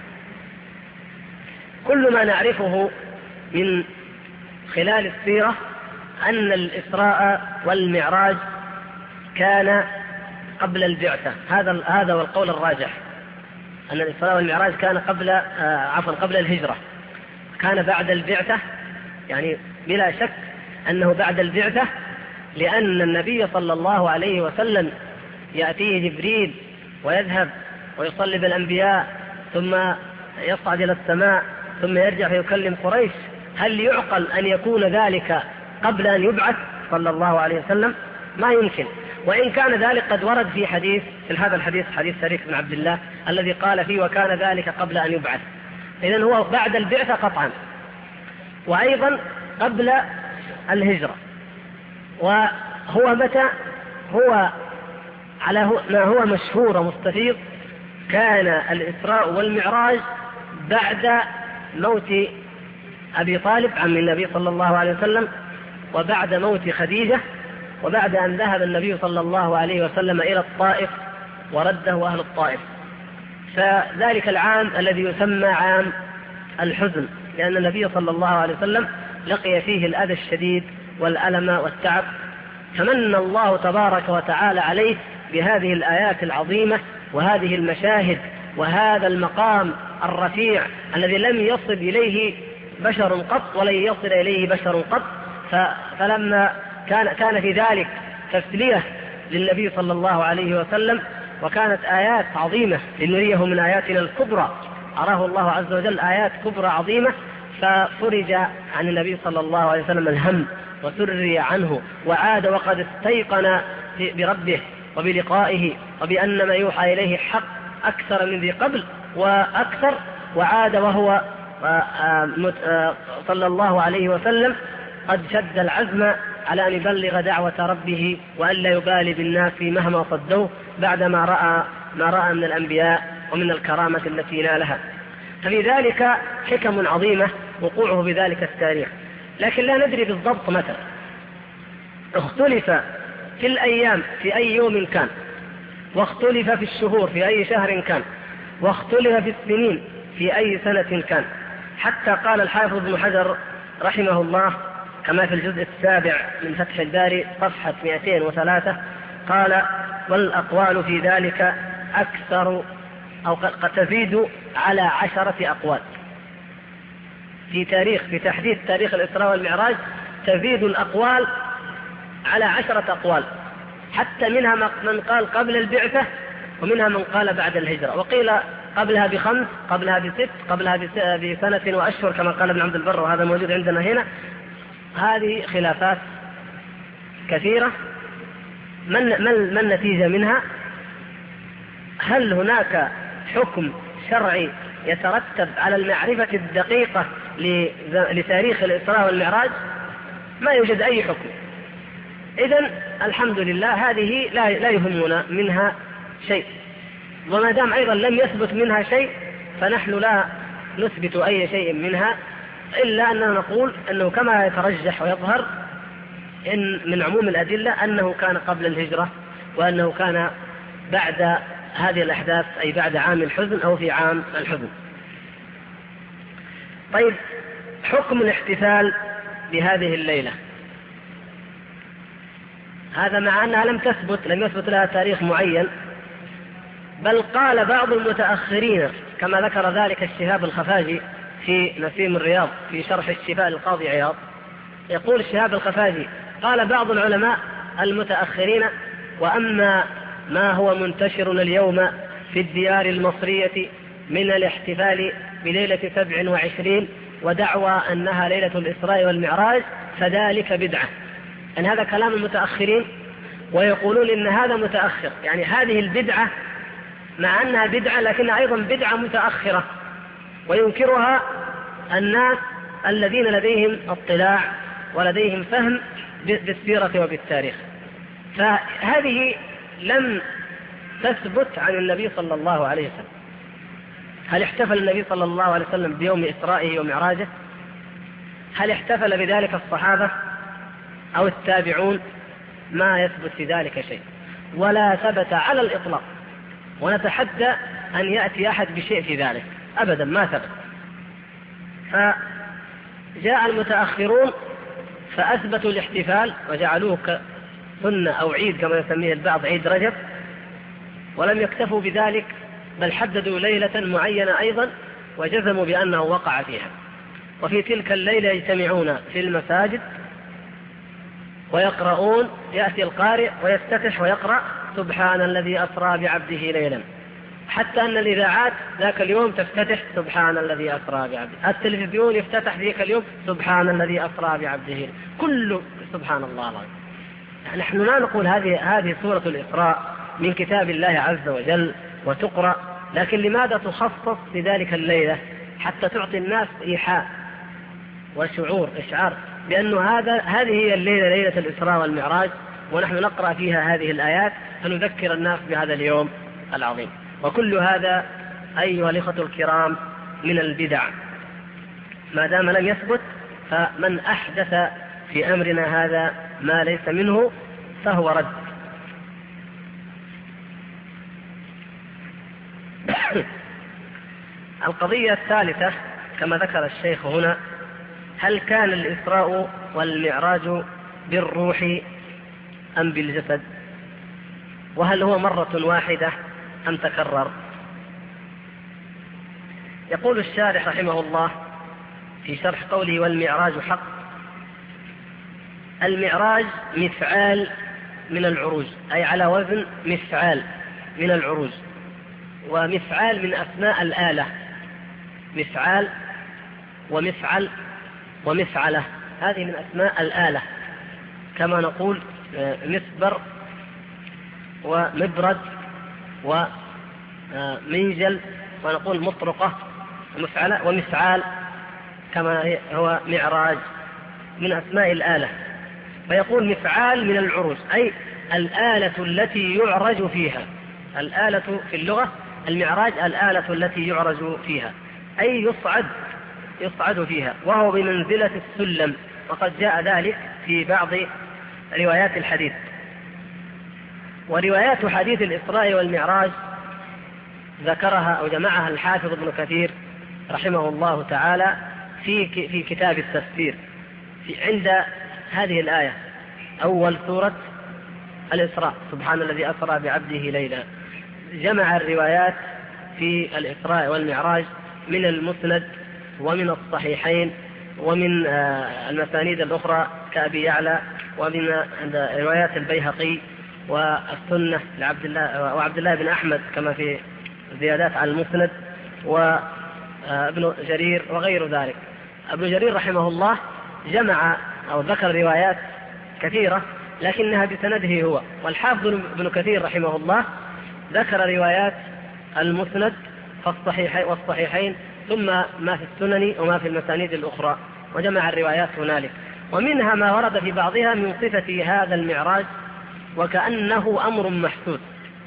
كل ما نعرفه من خلال السيرة أن الإسراء والمعراج كان قبل البعثة. هذا هو القول الراجح، أن الإسراء والمعراج كان قبل الهجرة، كان بعد البعثة، يعني بلا شك أنه بعد البعثة، لأن النبي صلى الله عليه وسلم يأتيه جبريل ويذهب ويصلي بالأنبياء ثم يصعد إلى السماء ثم يرجع فيكلم قريش. هل يعقل أن يكون ذلك قبل أن يبعث صلى الله عليه وسلم؟ ما يمكن. وإن كان ذلك قد ورد في هذا الحديث، حديث شريك بن عبد الله الذي قال فيه وكان ذلك قبل أن يبعث. إذن هو بعد البعثة قطعا، وأيضا قبل الهجرة. وهو متى؟ هو على ما هو مشهور ومستفيض، كان الإسراء والمعراج بعد موت أبي طالب عم النبي صلى الله عليه وسلم، وبعد موت خديجة، وبعد أن ذهب النبي صلى الله عليه وسلم إلى الطائف ورده أهل الطائف. فذلك العام الذي يسمى عام الحزن، لأن النبي صلى الله عليه وسلم لقي فيه الأذى الشديد والألم والتعب، فمن الله تبارك وتعالى عليه بهذه الآيات العظيمة وهذه المشاهد وهذا المقام الرفيع الذي لم يصل إليه بشر قط ولن يصل إليه بشر قط. فلما كان في ذلك تسلية للنبي صلى الله عليه وسلم، وكانت آيات عظيمة لنريه من آياتنا الكبرى، أراه الله عز وجل آيات كبرى عظيمة، ففرج عن النبي صلى الله عليه وسلم الهم وسري عنه، وعاد وقد استيقن بربه وبلقائه وبأن ما يوحى إليه حق أكثر من ذي قبل وأكثر، وعاد وهو صلى الله عليه وسلم قد شد العزم على أن يبلغ دعوة ربه وأن لا يبالي بالناس مهما صدوه بعد ما رأى من الأنبياء ومن الكرامة التي نالها. ففي ذلك حكم عظيمة وقوعه بذلك التاريخ، لكن لا ندري بالضبط متى. اختلف في الأيام في أي يوم كان، واختلف في الشهور في أي شهر كان، واختلف في السنين في أي سنة كان، حتى قال الحافظ ابن حجر رحمه الله كما في الجزء 7 من فتح الباري صفحة 203 قال: والأقوال في ذلك أكثر أو قد تزيد على 10 أقوال. في تحديث تاريخ الإسراء والمعراج تزيد الأقوال على 10 أقوال، حتى منها من قال قبل البعثة، ومنها من قال بعد الهجرة، وقيل قبلها ب5، قبلها ب6، قبلها بسنة وأشهر كما قال ابن عبد البر، وهذا موجود عندنا هنا. هذه خلافات كثيرة. ما النتيجة منها؟ هل هناك حكم شرعي يترتب على المعرفة الدقيقة لتاريخ الإسراء والمعراج؟ ما يوجد أي حكم. إذن الحمد لله هذه لا يهمنا منها شيء، وما دام أيضا لم يثبت منها شيء فنحن لا نثبت أي شيء منها، إلا أننا نقول أنه كما يترجح ويظهر إن من عموم الأدلة أنه كان قبل الهجرة، وأنه كان بعد هذه الأحداث، أي بعد عام الحزن أو في عام الحزن. طيب، حكم الاحتفال بهذه الليلة، هذا مع أنها لم يثبت لها تاريخ معين، بل قال بعض المتأخرين كما ذكر ذلك الشهاب الخفاجي في نسيم الرياض في شرح الشفاء للقاضي عياض. يقول الشهاب الخفاجي: قال بعض العلماء المتأخرين: وأما ما هو منتشر اليوم في الديار المصرية من الاحتفال بليلة 27 ودعوى أنها ليلة الإسراء والمعراج فذلك بدعة. أن هذا كلام المتأخرين، ويقولون إن هذا متأخر، يعني هذه البدعة مع أنها بدعة لكنها أيضا بدعة متأخرة، وينكرها الناس الذين لديهم اطلاع ولديهم فهم بالسيرة وبالتاريخ. فهذه لم تثبت عن النبي صلى الله عليه وسلم. هل احتفل النبي صلى الله عليه وسلم بيوم إسرائه ومعراجه؟ هل احتفل بذلك الصحابة أو التابعون؟ ما يثبت في ذلك شيء، ولا ثبت على الإطلاق، ونتحدى أن يأتي أحد بشيء في ذلك، أبدا ما ثبت. فجاء المتأخرون فأثبتوا الاحتفال وجعلوه سنة أو عيد كما يسميه البعض، عيد رجب، ولم يكتفوا بذلك بل حددوا ليلة معينة أيضا وجزموا بأنه وقع فيها. وفي تلك الليلة يجتمعون في المساجد ويقرؤون، يأتي القارئ ويفتتح ويقرأ سبحان الذي أسرى بعبده ليلا، حتى أن الإذاعات ذاك اليوم تفتتح سبحان الذي أسرى بعبده، التلفزيون يفتتح ذيك اليوم سبحان الذي أسرى بعبده، كل سبحان الله. نحن لا نقول هذه سورة الإسراء من كتاب الله عز وجل وتقرأ، لكن لماذا تخصص بذلك الليلة؟ حتى تعطي الناس إيحاء وشعور إشعار بأنه هذه هي الليلة، ليلة الإسراء والمعراج، ونحن نقرأ فيها هذه الآيات فنذكر الناس بهذا اليوم العظيم. وكل هذا أيها الإخوة الكرام من البدع، ما دام لم يثبت، فمن أحدث في أمرنا هذا ما ليس منه فهو رد. القضية الثالثة كما ذكر الشيخ هنا: هل كان الإسراء والمعراج بالروح أم بالجسد؟ وهل هو مرة واحدة أم تكرر؟ يقول الشارح رحمه الله في شرح قوله: والمعراج حق. المعراج مفعال من العروج، أي على وزن مفعال من العروج، ومفعال من أسماء الآلة، مفعال ومفعل ومفعلة، هذه من أسماء الآلة، كما نقول مسبر ومبرد ومنجل، ونقول مطرقة ومفعال كما هو معراج من أسماء الآلة. فيقول مفعال من العروج، أي الآلة التي يعرج فيها. الآلة في اللغة المعراج الآلة التي يعرج فيها، أي يصعد فيها، وهو بمنزلة السلم، وقد جاء ذلك في بعض روايات الحديث. وروايات حديث الإسراء والمعراج ذكرها أو جمعها الحافظ ابن كثير رحمه الله تعالى في كتاب التفسير عند هذه الآية، أول سورة الإسراء، سبحان الذي أسرى بعبده ليلا. جمع الروايات في الإسراء والمعراج من المسند ومن الصحيحين ومن المسانيد الأخرى كأبي يعلى، ومن روايات البيهقي والسنة وعبد الله بن أحمد كما في زيادات على المسند، وابن جرير وغير ذلك. ابن جرير رحمه الله جمع أو ذكر روايات كثيرة لكنها بسنده هو، والحافظ ابن كثير رحمه الله ذكر روايات المسند والصحيحين ثم ما في السنن وما في المسانيد الأخرى، وجمع الروايات هنالك. ومنها ما ورد في بعضها من صفة هذا المعراج وكأنه أمر محسوس،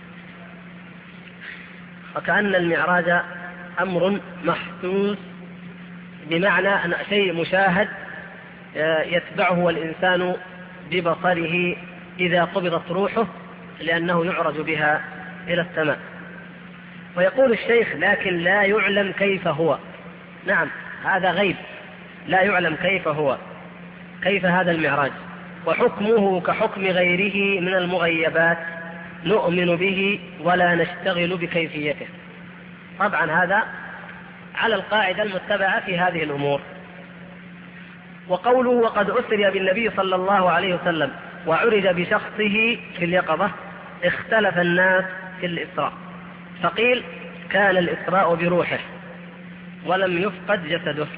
وكأن المعراج أمر محسوس بمعنى أن شيء مشاهد يتبعه الإنسان ببصره إذا قبضت روحه، لأنه يعرج بها إلى السماء. ويقول الشيخ لكن لا يعلم كيف هو. نعم، هذا غيب، لا يعلم كيف هو، كيف هذا المعراج، وحكمه كحكم غيره من المغيبات، نؤمن به ولا نشتغل بكيفيته. طبعا هذا على القاعدة المتبعة في هذه الأمور. وقوله وقد أسري بالنبي صلى الله عليه وسلم وعرج بشخصه في اليقظة، اختلف الناس في الإسراء، فقيل كان الإسراء بروحه ولم يفقد جسده.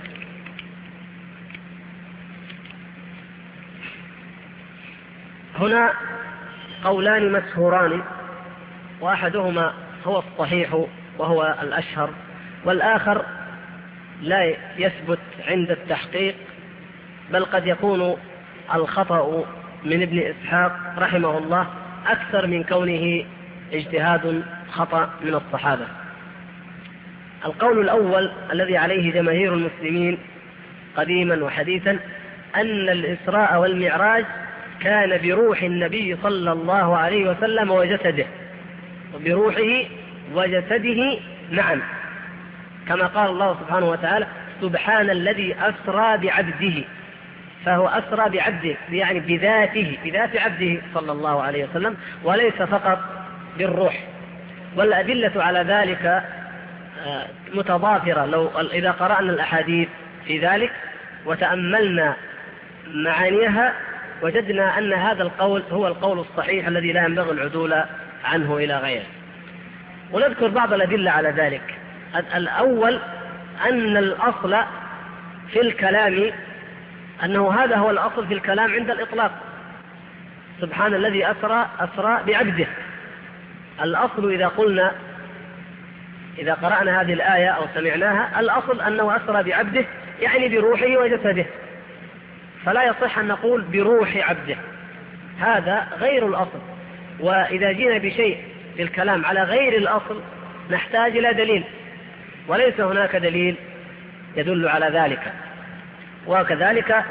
هنا قولان مشهوران، وأحدهما هو الصحيح وهو الأشهر، والآخر لا يثبت عند التحقيق، بل قد يكون الخطأ من ابن إسحاق رحمه الله أكثر من كونه اجتهاد خطأ من الصحابة. القول الأول الذي عليه جماهير المسلمين قديما وحديثا أن الإسراء والمعراج كان بروح النبي صلى الله عليه وسلم وجسده، وبروحه وجسده معا، كما قال الله سبحانه وتعالى سبحان الذي أسرى بعبده، فهو أسرى بعبده يعني بذاته، بذات عبده صلى الله عليه وسلم، وليس فقط بالروح. والأدلة على ذلك متضافرة، إذا قرأنا الأحاديث في ذلك وتأملنا معانيها وجدنا أن هذا القول هو القول الصحيح الذي لا ينبغي العدول عنه إلى غيره. ونذكر بعض الأدلة على ذلك. الأول أن الأصل في الكلام أنه هذا هو الأصل في الكلام عند الإطلاق، سبحان الذي أسرى بعبده. الأصل إذا قرأنا هذه الآية أو سمعناها، الأصل أنه أسرى بعبده يعني بروحه وجسده، فلا يصح أن نقول بروح عبده، هذا غير الأصل. وإذا جينا بشيء في الكلام على غير الأصل نحتاج إلى دليل، وليس هناك دليل يدل على ذلك. وكذلك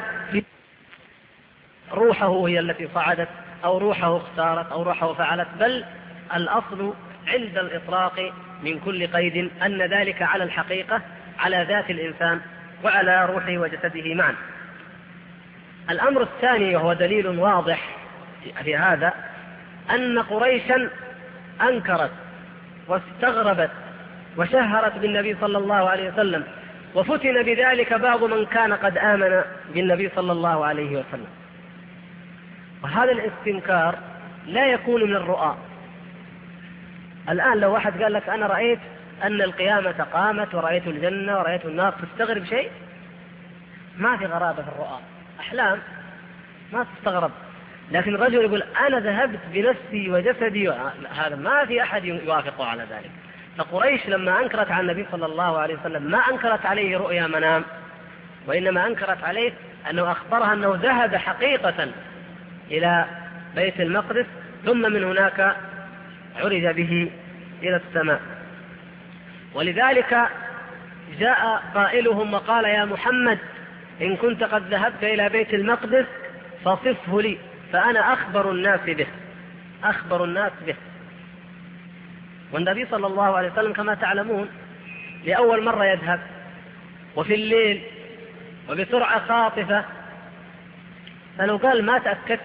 روحه هي التي صعدت أو روحه اختارت أو روحه فعلت، بل الأصل عند الإطلاق من كل قيد أن ذلك على الحقيقة، على ذات الإنسان وعلى روحه وجسده معا. الأمر الثاني وهو دليل واضح في هذا أن قريشا أنكرت واستغربت وشهرت بالنبي صلى الله عليه وسلم، وفتن بذلك بعض من كان قد آمن بالنبي صلى الله عليه وسلم. وهذا الاستنكار لا يكون من الرؤى. الآن لو واحد قال لك أنا رأيت أن القيامة قامت ورأيت الجنة ورأيت النار، تستغرب شيء؟ ما في غرابة في الرؤى، أحلام ما تستغرب. لكن الرجل يقول أنا ذهبت بنفسي وجسدي، هذا ما في أحد يوافق على ذلك. فقريش لما أنكرت على النبي صلى الله عليه وسلم ما أنكرت عليه رؤيا منام، وإنما أنكرت عليه أنه أخبرها أنه ذهب حقيقة إلى بيت المقدس ثم من هناك عرج به إلى السماء. ولذلك جاء قائلهم وقال يا محمد إن كنت قد ذهبت إلى بيت المقدس فصفه لي فأنا أخبر الناس به، أخبر الناس به. والنبي صلى الله عليه وسلم كما تعلمون لأول مرة يذهب وفي الليل وبسرعة خاطفة، فلو قال ما تأكدت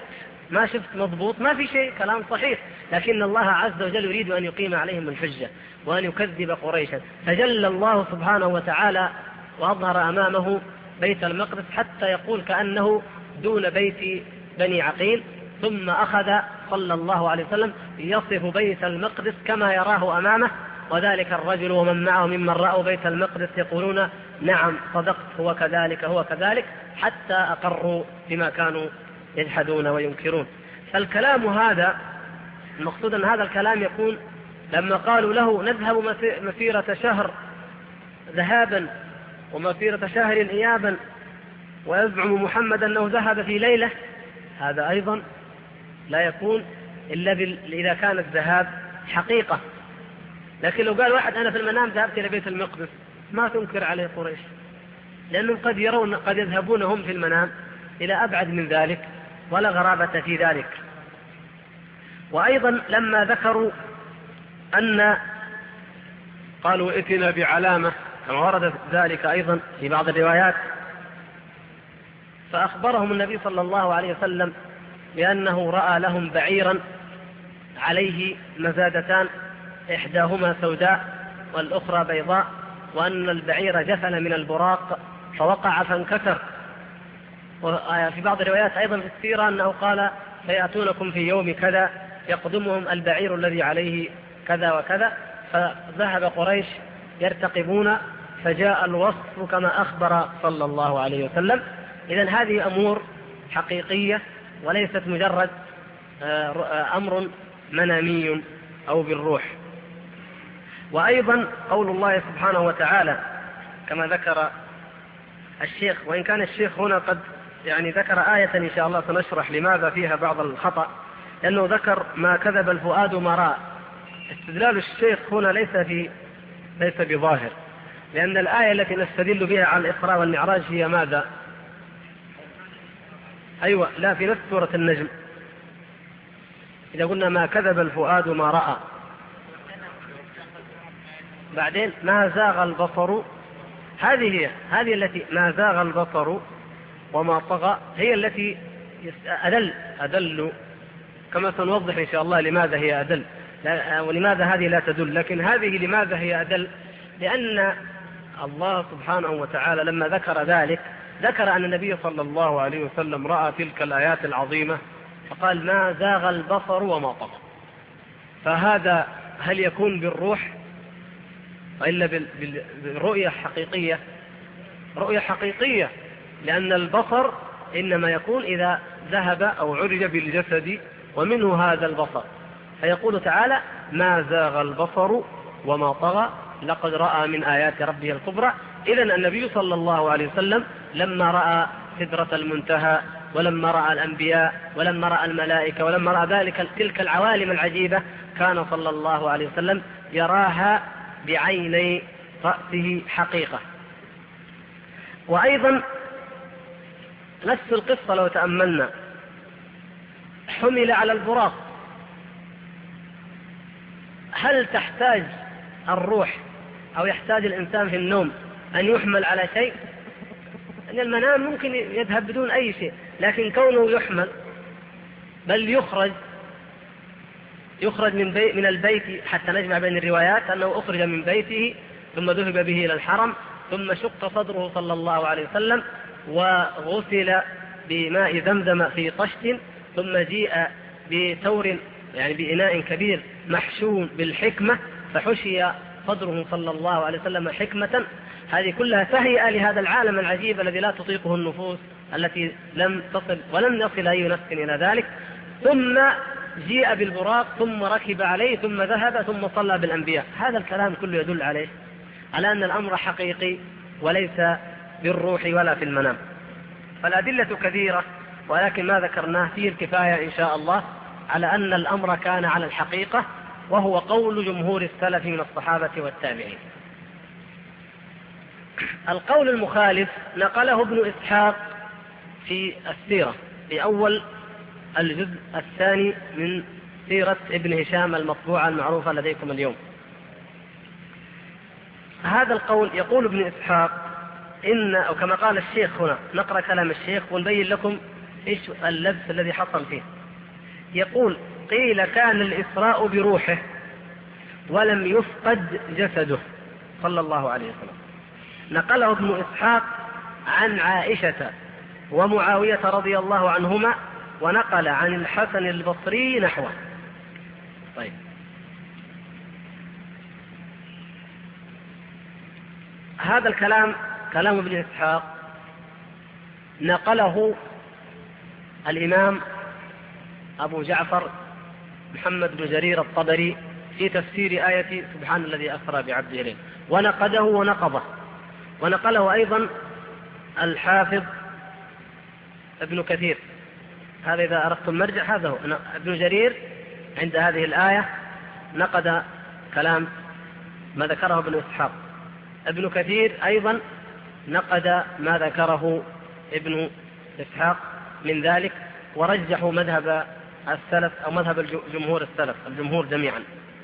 ما شفت مضبوط، ما في شيء، كلام صحيح، لكن الله عز وجل يريد أن يقيم عليهم الحجة وأن يكذب قريشا، فجل الله سبحانه وتعالى وأظهر أمامه بيت المقدس حتى يقول كأنه دون بيت بني عقيل، ثم أخذ صلى الله عليه وسلم يصف بيت المقدس كما يراه أمامه، وذلك الرجل ومن معه ممن رأوا بيت المقدس يقولون نعم صدقت هو كذلك هو كذلك، حتى أقروا بما كانوا يجحدون وينكرون. فالكلام هذا المقصود أن هذا الكلام يكون لما قالوا له نذهب مسيرة شهر ذهابا ومسيرة شهر إيابا ويزعم محمد أنه ذهب في ليلة، هذا أيضا لا يكون إلا إذا كان الذهاب حقيقة. لكن لو قال واحد أنا في المنام ذهبت إلى بيت المقدس ما تنكر عليه قريش، لأنهم قد يرون قد يذهبون هم في المنام إلى أبعد من ذلك ولا غرابة في ذلك. وأيضا لما ذكروا أن قالوا ائتنا بعلامة كما ورد ذلك أيضا في بعض الروايات، فأخبرهم النبي صلى الله عليه وسلم بأنه رأى لهم بعيرا عليه مزادتان إحداهما سوداء والأخرى بيضاء، وأن البعير جفل من البراق فوقع فانكسر. وفي بعض الروايات أيضا في السيرة أنه قال سيأتونكم في يوم كذا يقدمهم البعير الذي عليه كذا وكذا، فذهب قريش يرتقبون فجاء الوصف كما أخبر صلى الله عليه وسلم. إذن هذه أمور حقيقية وليست مجرد أمر منامي أو بالروح. وأيضا قول الله سبحانه وتعالى كما ذكر الشيخ، وإن كان الشيخ هنا قد ذكر آية إن شاء الله سنشرح لماذا فيها بعض الخطأ، لأنه ذكر ما كذب الفؤاد ما رأى. استدلال الشيخ هنا ليس بظاهر، لأن الآية التي نستدل بها على الإسراء والمعراج هي ماذا؟ أيوة، لا، في نفس سورة النجم إذا قلنا ما كذب الفؤاد ما رأى، بعدين ما زاغ البصر، هذه التي ما زاغ البصر وما طغى هي التي أدل كما سنوضح إن شاء الله لماذا هي أدل ولماذا هذه لا تدل. لكن هذه لماذا هي أدل؟ لأن الله سبحانه وتعالى لما ذكر ذلك ذكر أن النبي صلى الله عليه وسلم رأى تلك الآيات العظيمة فقال ما زاغ البصر وما طغى. فهذا هل يكون بالروح وإلا بالرؤية حقيقية؟ رؤية حقيقية، لأن البصر إنما يكون إذا ذهب أو عرج بالجسد ومنه هذا البصر. فيقول تعالى ما زاغ البصر وما طغى لقد رأى من آيات ربه الكبرى. إذن النبي صلى الله عليه وسلم لما رأى سدرة المنتهى ولما رأى الأنبياء ولما رأى الملائكة ولما رأى تلك العوالم العجيبة كان صلى الله عليه وسلم يراها بعيني رأسه حقيقة. وأيضا نفس القصة لو تأملنا حمل على البراق، هل تحتاج الروح أو يحتاج الإنسان في النوم أن يحمل على شيء؟ أن المنام ممكن يذهب بدون أي شيء، لكن كونه يحمل بل يخرج من البيت، حتى نجمع بين الروايات أنه أخرج من بيته ثم ذهب به إلى الحرم ثم شق صدره صلى الله عليه وسلم وغسل بماء زمزم في طشت ثم جيء بثور بإناء كبير محشو بالحكمة فحشي صدره صلى الله عليه وسلم حكمة. هذه كلها تهيئة لهذا العالم العجيب الذي لا تطيقه النفوس التي لم تصل ولن يصل أي نفس إلى ذلك. ثم جيء بالبراق ثم ركب عليه ثم ذهب ثم صلى بالأنبياء. هذا الكلام كله يدل عليه على أن الأمر حقيقي وليس بالروح ولا في المنام. فالأدلة كثيرة، ولكن ما ذكرناه فيه الكفاية إن شاء الله على أن الأمر كان على الحقيقة، وهو قول جمهور السلف من الصحابة والتابعين. القول المخالف نقله ابن إسحاق في السيرة في أول الجزء الثاني من سيرة ابن هشام المطبوعة المعروفة لديكم اليوم. هذا القول يقول ابن إسحاق أو كما قال الشيخ هنا، نقرأ كلام الشيخ ونبين لكم إيش اللبس الذي حصل فيه. يقول: قيل كان الإسراء بروحه ولم يفقد جسده صلى الله عليه وسلم. نقله ابن إسحاق عن عائشة ومعاوية رضي الله عنهما، ونقل عن الحسن البصري نحوه. طيب، هذا الكلام كلام ابن إسحاق نقله الإمام أبو جعفر محمد بن جرير الطبري في تفسير آية سبحان الذي أسرى بعبده ليلا، ونقده ونقضه، ونقله أيضا الحافظ ابن كثير. هذا إذا أردتم مرجع هذا هو ابن جرير عند هذه الآية نقد كلام ما ذكره ابن إسحاق. ابن كثير أيضا نقد ما ذكره ابن إسحاق من ذلك، ورجحوا مذهب السلف أو مذهب جمهور السلف، الجمهور جميعا.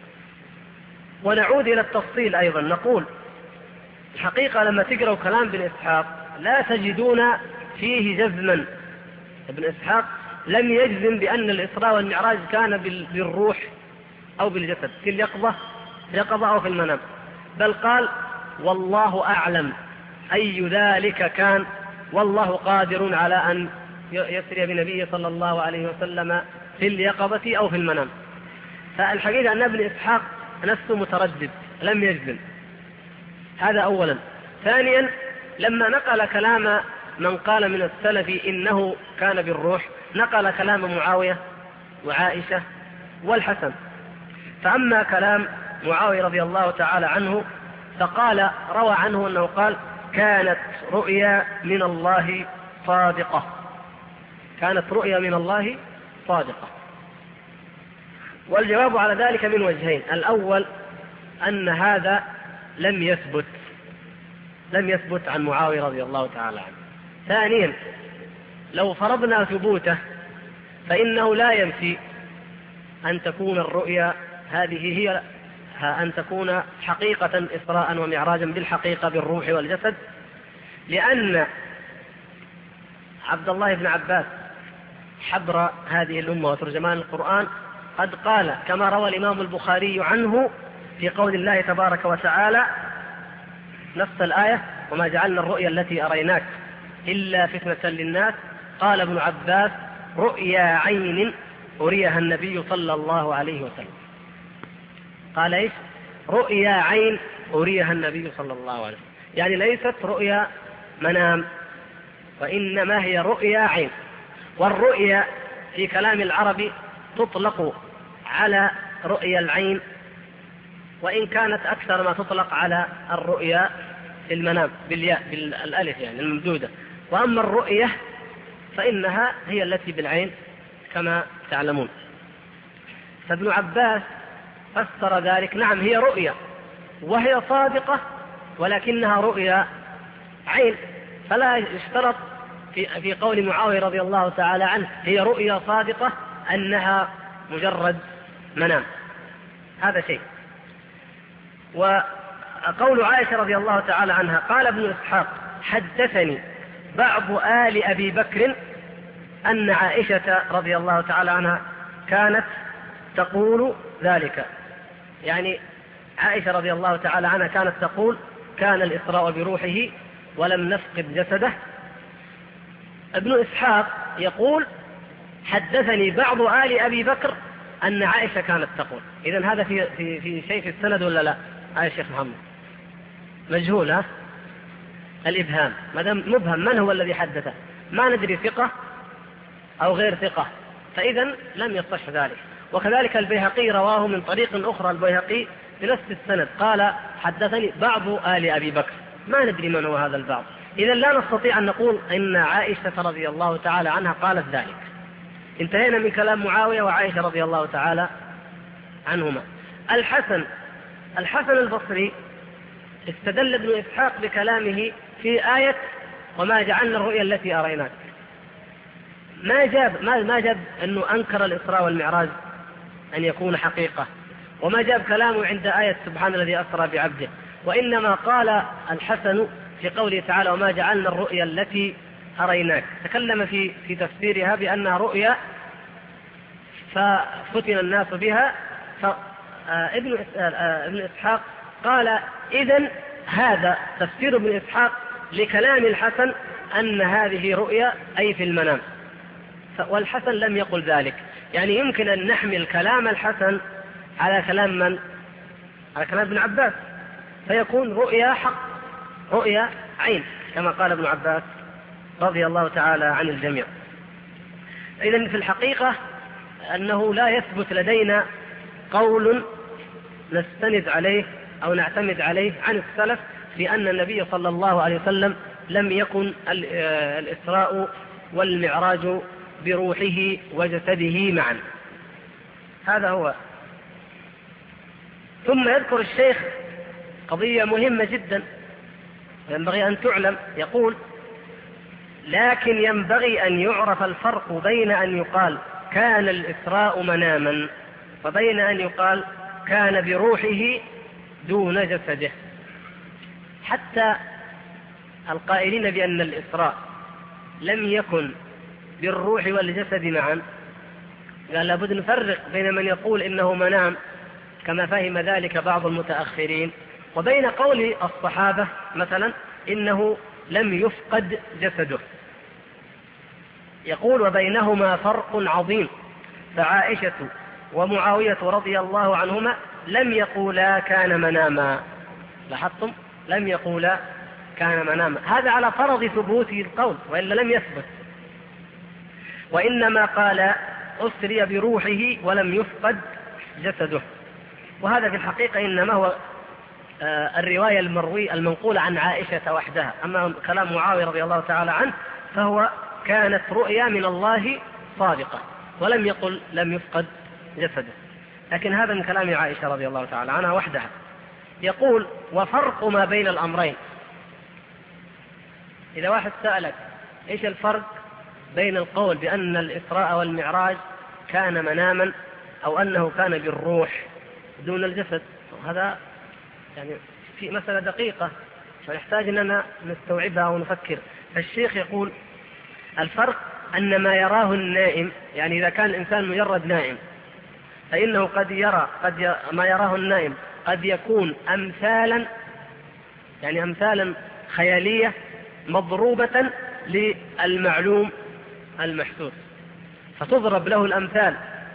ونعود إلى التفصيل أيضا، نقول الحقيقة لما تقرأوا كلام ابن إسحاق لا تجدون فيه جزما. ابن إسحاق لم يجزم بأن الإسراء والمعراج كان بالروح أو بالجسد في اليقظة أو في المنام، بل قال: والله أعلم أي ذلك كان، والله قادر على أن يسري بنبيه صلى الله عليه وسلم في اليقظة أو في المنام. فالحقيقة أن ابن إسحاق نفسه متردد، لم يجزم. هذا أولا. ثانيا، لما نقل كلام من قال من السلف إنه كان بالروح، نقل كلام معاوية وعائشة والحسن. فأما كلام معاوية رضي الله تعالى عنه فقال، روى عنه أنه قال: كانت رؤيا من الله صادقة. كانت رؤيا من الله صادقة. والجواب على ذلك من وجهين: الأول أن هذا لم يثبت عن معاوية رضي الله تعالى عنه. ثانيا، لو فرضنا ثبوته فإنه لا ينفي أن تكون الرؤيا هذه هي أن تكون حقيقة إسراء ومعراجا بالحقيقة بالروح والجسد، لأن عبد الله بن عباس حبر هذه الأمة وترجمان القرآن قد قال كما روى الإمام البخاري عنه في قول الله تبارك وتعالى نفس الآية: وما جعلنا الرؤيا التي أريناك إلا فتنة للناس. قال ابن عباس: رؤيا عين أريها النبي صلى الله عليه وسلم. قال إيش؟ رؤيا عين أريها النبي صلى الله عليه وسلم، يعني ليست رؤيا منام، وإنما هي رؤيا عين. والرؤيا في كلام العرب تطلق على رؤيا العين، وإن كانت أكثر ما تطلق على الرؤيا في المنام بالياء بالألف يعني الممدودة. وأما الرؤية فإنها هي التي بالعين كما تعلمون. فابن عباس فسر ذلك: نعم هي رؤيا وهي صادقة، ولكنها رؤيا عين. فلا يشترط في قول معاوية رضي الله تعالى عنه هي رؤيا صادقة أنها مجرد منام. هذا شيء. وقول عائشة رضي الله تعالى عنها: قال ابن إسحاق: حدثني بعض آل أبي بكر أن عائشة رضي الله تعالى عنها كانت تقول ذلك. يعني عائشة رضي الله تعالى عنها كانت تقول: كان الإسراء بروحه ولم نفقد جسده. ابن إسحاق يقول: حدثني بعض آل أبي بكر أن عائشة كانت تقول. إذن هذا في شيء في السند ولا لا؟ يا شيخ محمد مجهول. ها؟ الإبهام ما دام مبهم من هو الذي حدثه، ما ندري ثقة أو غير ثقة، فإذن لم يصح ذلك. وكذلك البيهقي رواه من طريق أخرى، البيهقي بنفس السند قال: حدثني بعض آل أبي بكر، ما ندري من هو هذا البعض. إذن لا نستطيع أن نقول إن عائشة رضي الله تعالى عنها قالت ذلك. انتهينا من كلام معاوية وعائشة رضي الله تعالى عنهما. الحسن البصري استدل ابن إسحاق بكلامه في آية وما جعلنا الرؤيا التي أريناك. ما جاب أنه أنكر الإسراء والمعراج أن يكون حقيقة، وما جاب كلامه عند آية سبحان الذي أسرى بعبده، وإنما قال الحسن في قوله تعالى وما جعلنا الرؤيا التي أريناك، تكلم في تفسيرها بأنها رؤيا ففتن الناس بها. فابن إسحاق قال إذن هذا تفسير ابن إسحاق لكلام الحسن أن هذه رؤيا أي في المنام، والحسن لم يقل ذلك. يعني يمكن أن نحمل كلام الحسن على كلام من؟ على كلام ابن عباس، فيكون رؤيا حق، رؤيا عين، كما قال ابن عباس رضي الله تعالى عن الجميع. إذن في الحقيقة أنه لا يثبت لدينا قول نستند عليه أو نعتمد عليه عن السلف في أن النبي صلى الله عليه وسلم لم يكن الإسراء والمعراج بروحه وجسده معا. هذا هو. ثم يذكر الشيخ قضية مهمة جدا ينبغي أن تعلم، يقول: لكن ينبغي أن يعرف الفرق بين أن يقال كان الإسراء مناما وبين أن يقال كان بروحه دون جسده. حتى القائلين بأن الإسراء لم يكن بالروح والجسد معا قال لابد نفرق بين من يقول إنه منام كما فهم ذلك بعض المتأخرين، وبين قول الصحابة مثلا إنه لم يفقد جسده. يقول: وبينهما فرق عظيم، فعائشة ومعاوية رضي الله عنهما لم يقولا كان مناما. لاحظتم؟ لم يقولا كان مناما، هذا على فرض ثبوت القول، وإلا لم يثبت. وإنما قال أسري بروحه ولم يفقد جسده. وهذا في الحقيقة إنما هو الرواية المنقولة عن عائشة وحدها. أما كلام معاوية رضي الله تعالى عنه فهو كانت رؤيا من الله صادقة، ولم يقل لم يفقد جسده، لكن هذا من كلام عائشة رضي الله تعالى عنها وحدها. يقول: وفرق ما بين الأمرين. إذا واحد سألك إيش الفرق بين القول بأن الإسراء والمعراج كان مناما أو أنه كان بالروح دون الجسد، هذا يعني في مسألة دقيقة فنحتاج أننا نستوعبها ونفكر. فالشيخ يقول: الفرق أن ما يراه النائم، يعني إذا كان الإنسان مجرد نائم فإنه ما يراه النائم قد يكون أمثالا، يعني أمثالا خيالية مضروبة للمعلوم المحسوس، فتضرب له الأمثال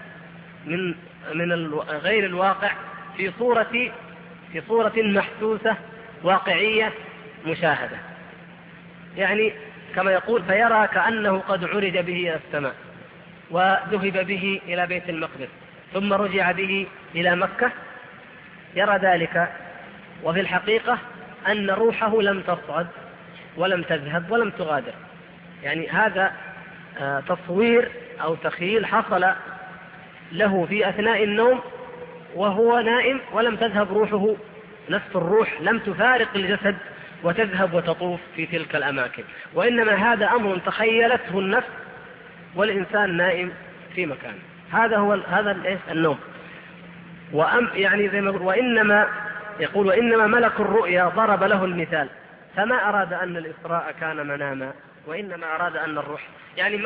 من غير الواقع في صورة محسوسة واقعية مشاهدة. يعني كما يقول: فيرى كأنه قد عرج به إلى السماء وذهب به إلى بيت المقدس ثم رجع به إلى مكة، يرى ذلك، وفي الحقيقة أن روحه لم تصعد ولم تذهب ولم تغادر. يعني هذا تصوير أو تخيل حصل له في أثناء النوم وهو نائم، ولم تذهب روحه، نفس الروح لم تفارق الجسد وتذهب وتطوف في تلك الأماكن، وإنما هذا أمر تخيلته النفس والإنسان نائم في مكانه. هذا هو النوم. يعني زي ما يقول: وإنما ملك الرؤيا ضرب له المثال، فما أراد أن الإسراء كان مناما، وإنما أراد أن الروح، يعني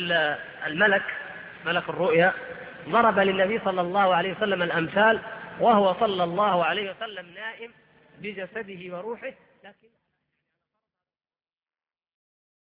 ملك الرؤيا ضرب للنبي صلى الله عليه وسلم الأمثال، وهو صلى الله عليه وسلم نائم بجسده وروحه، لكن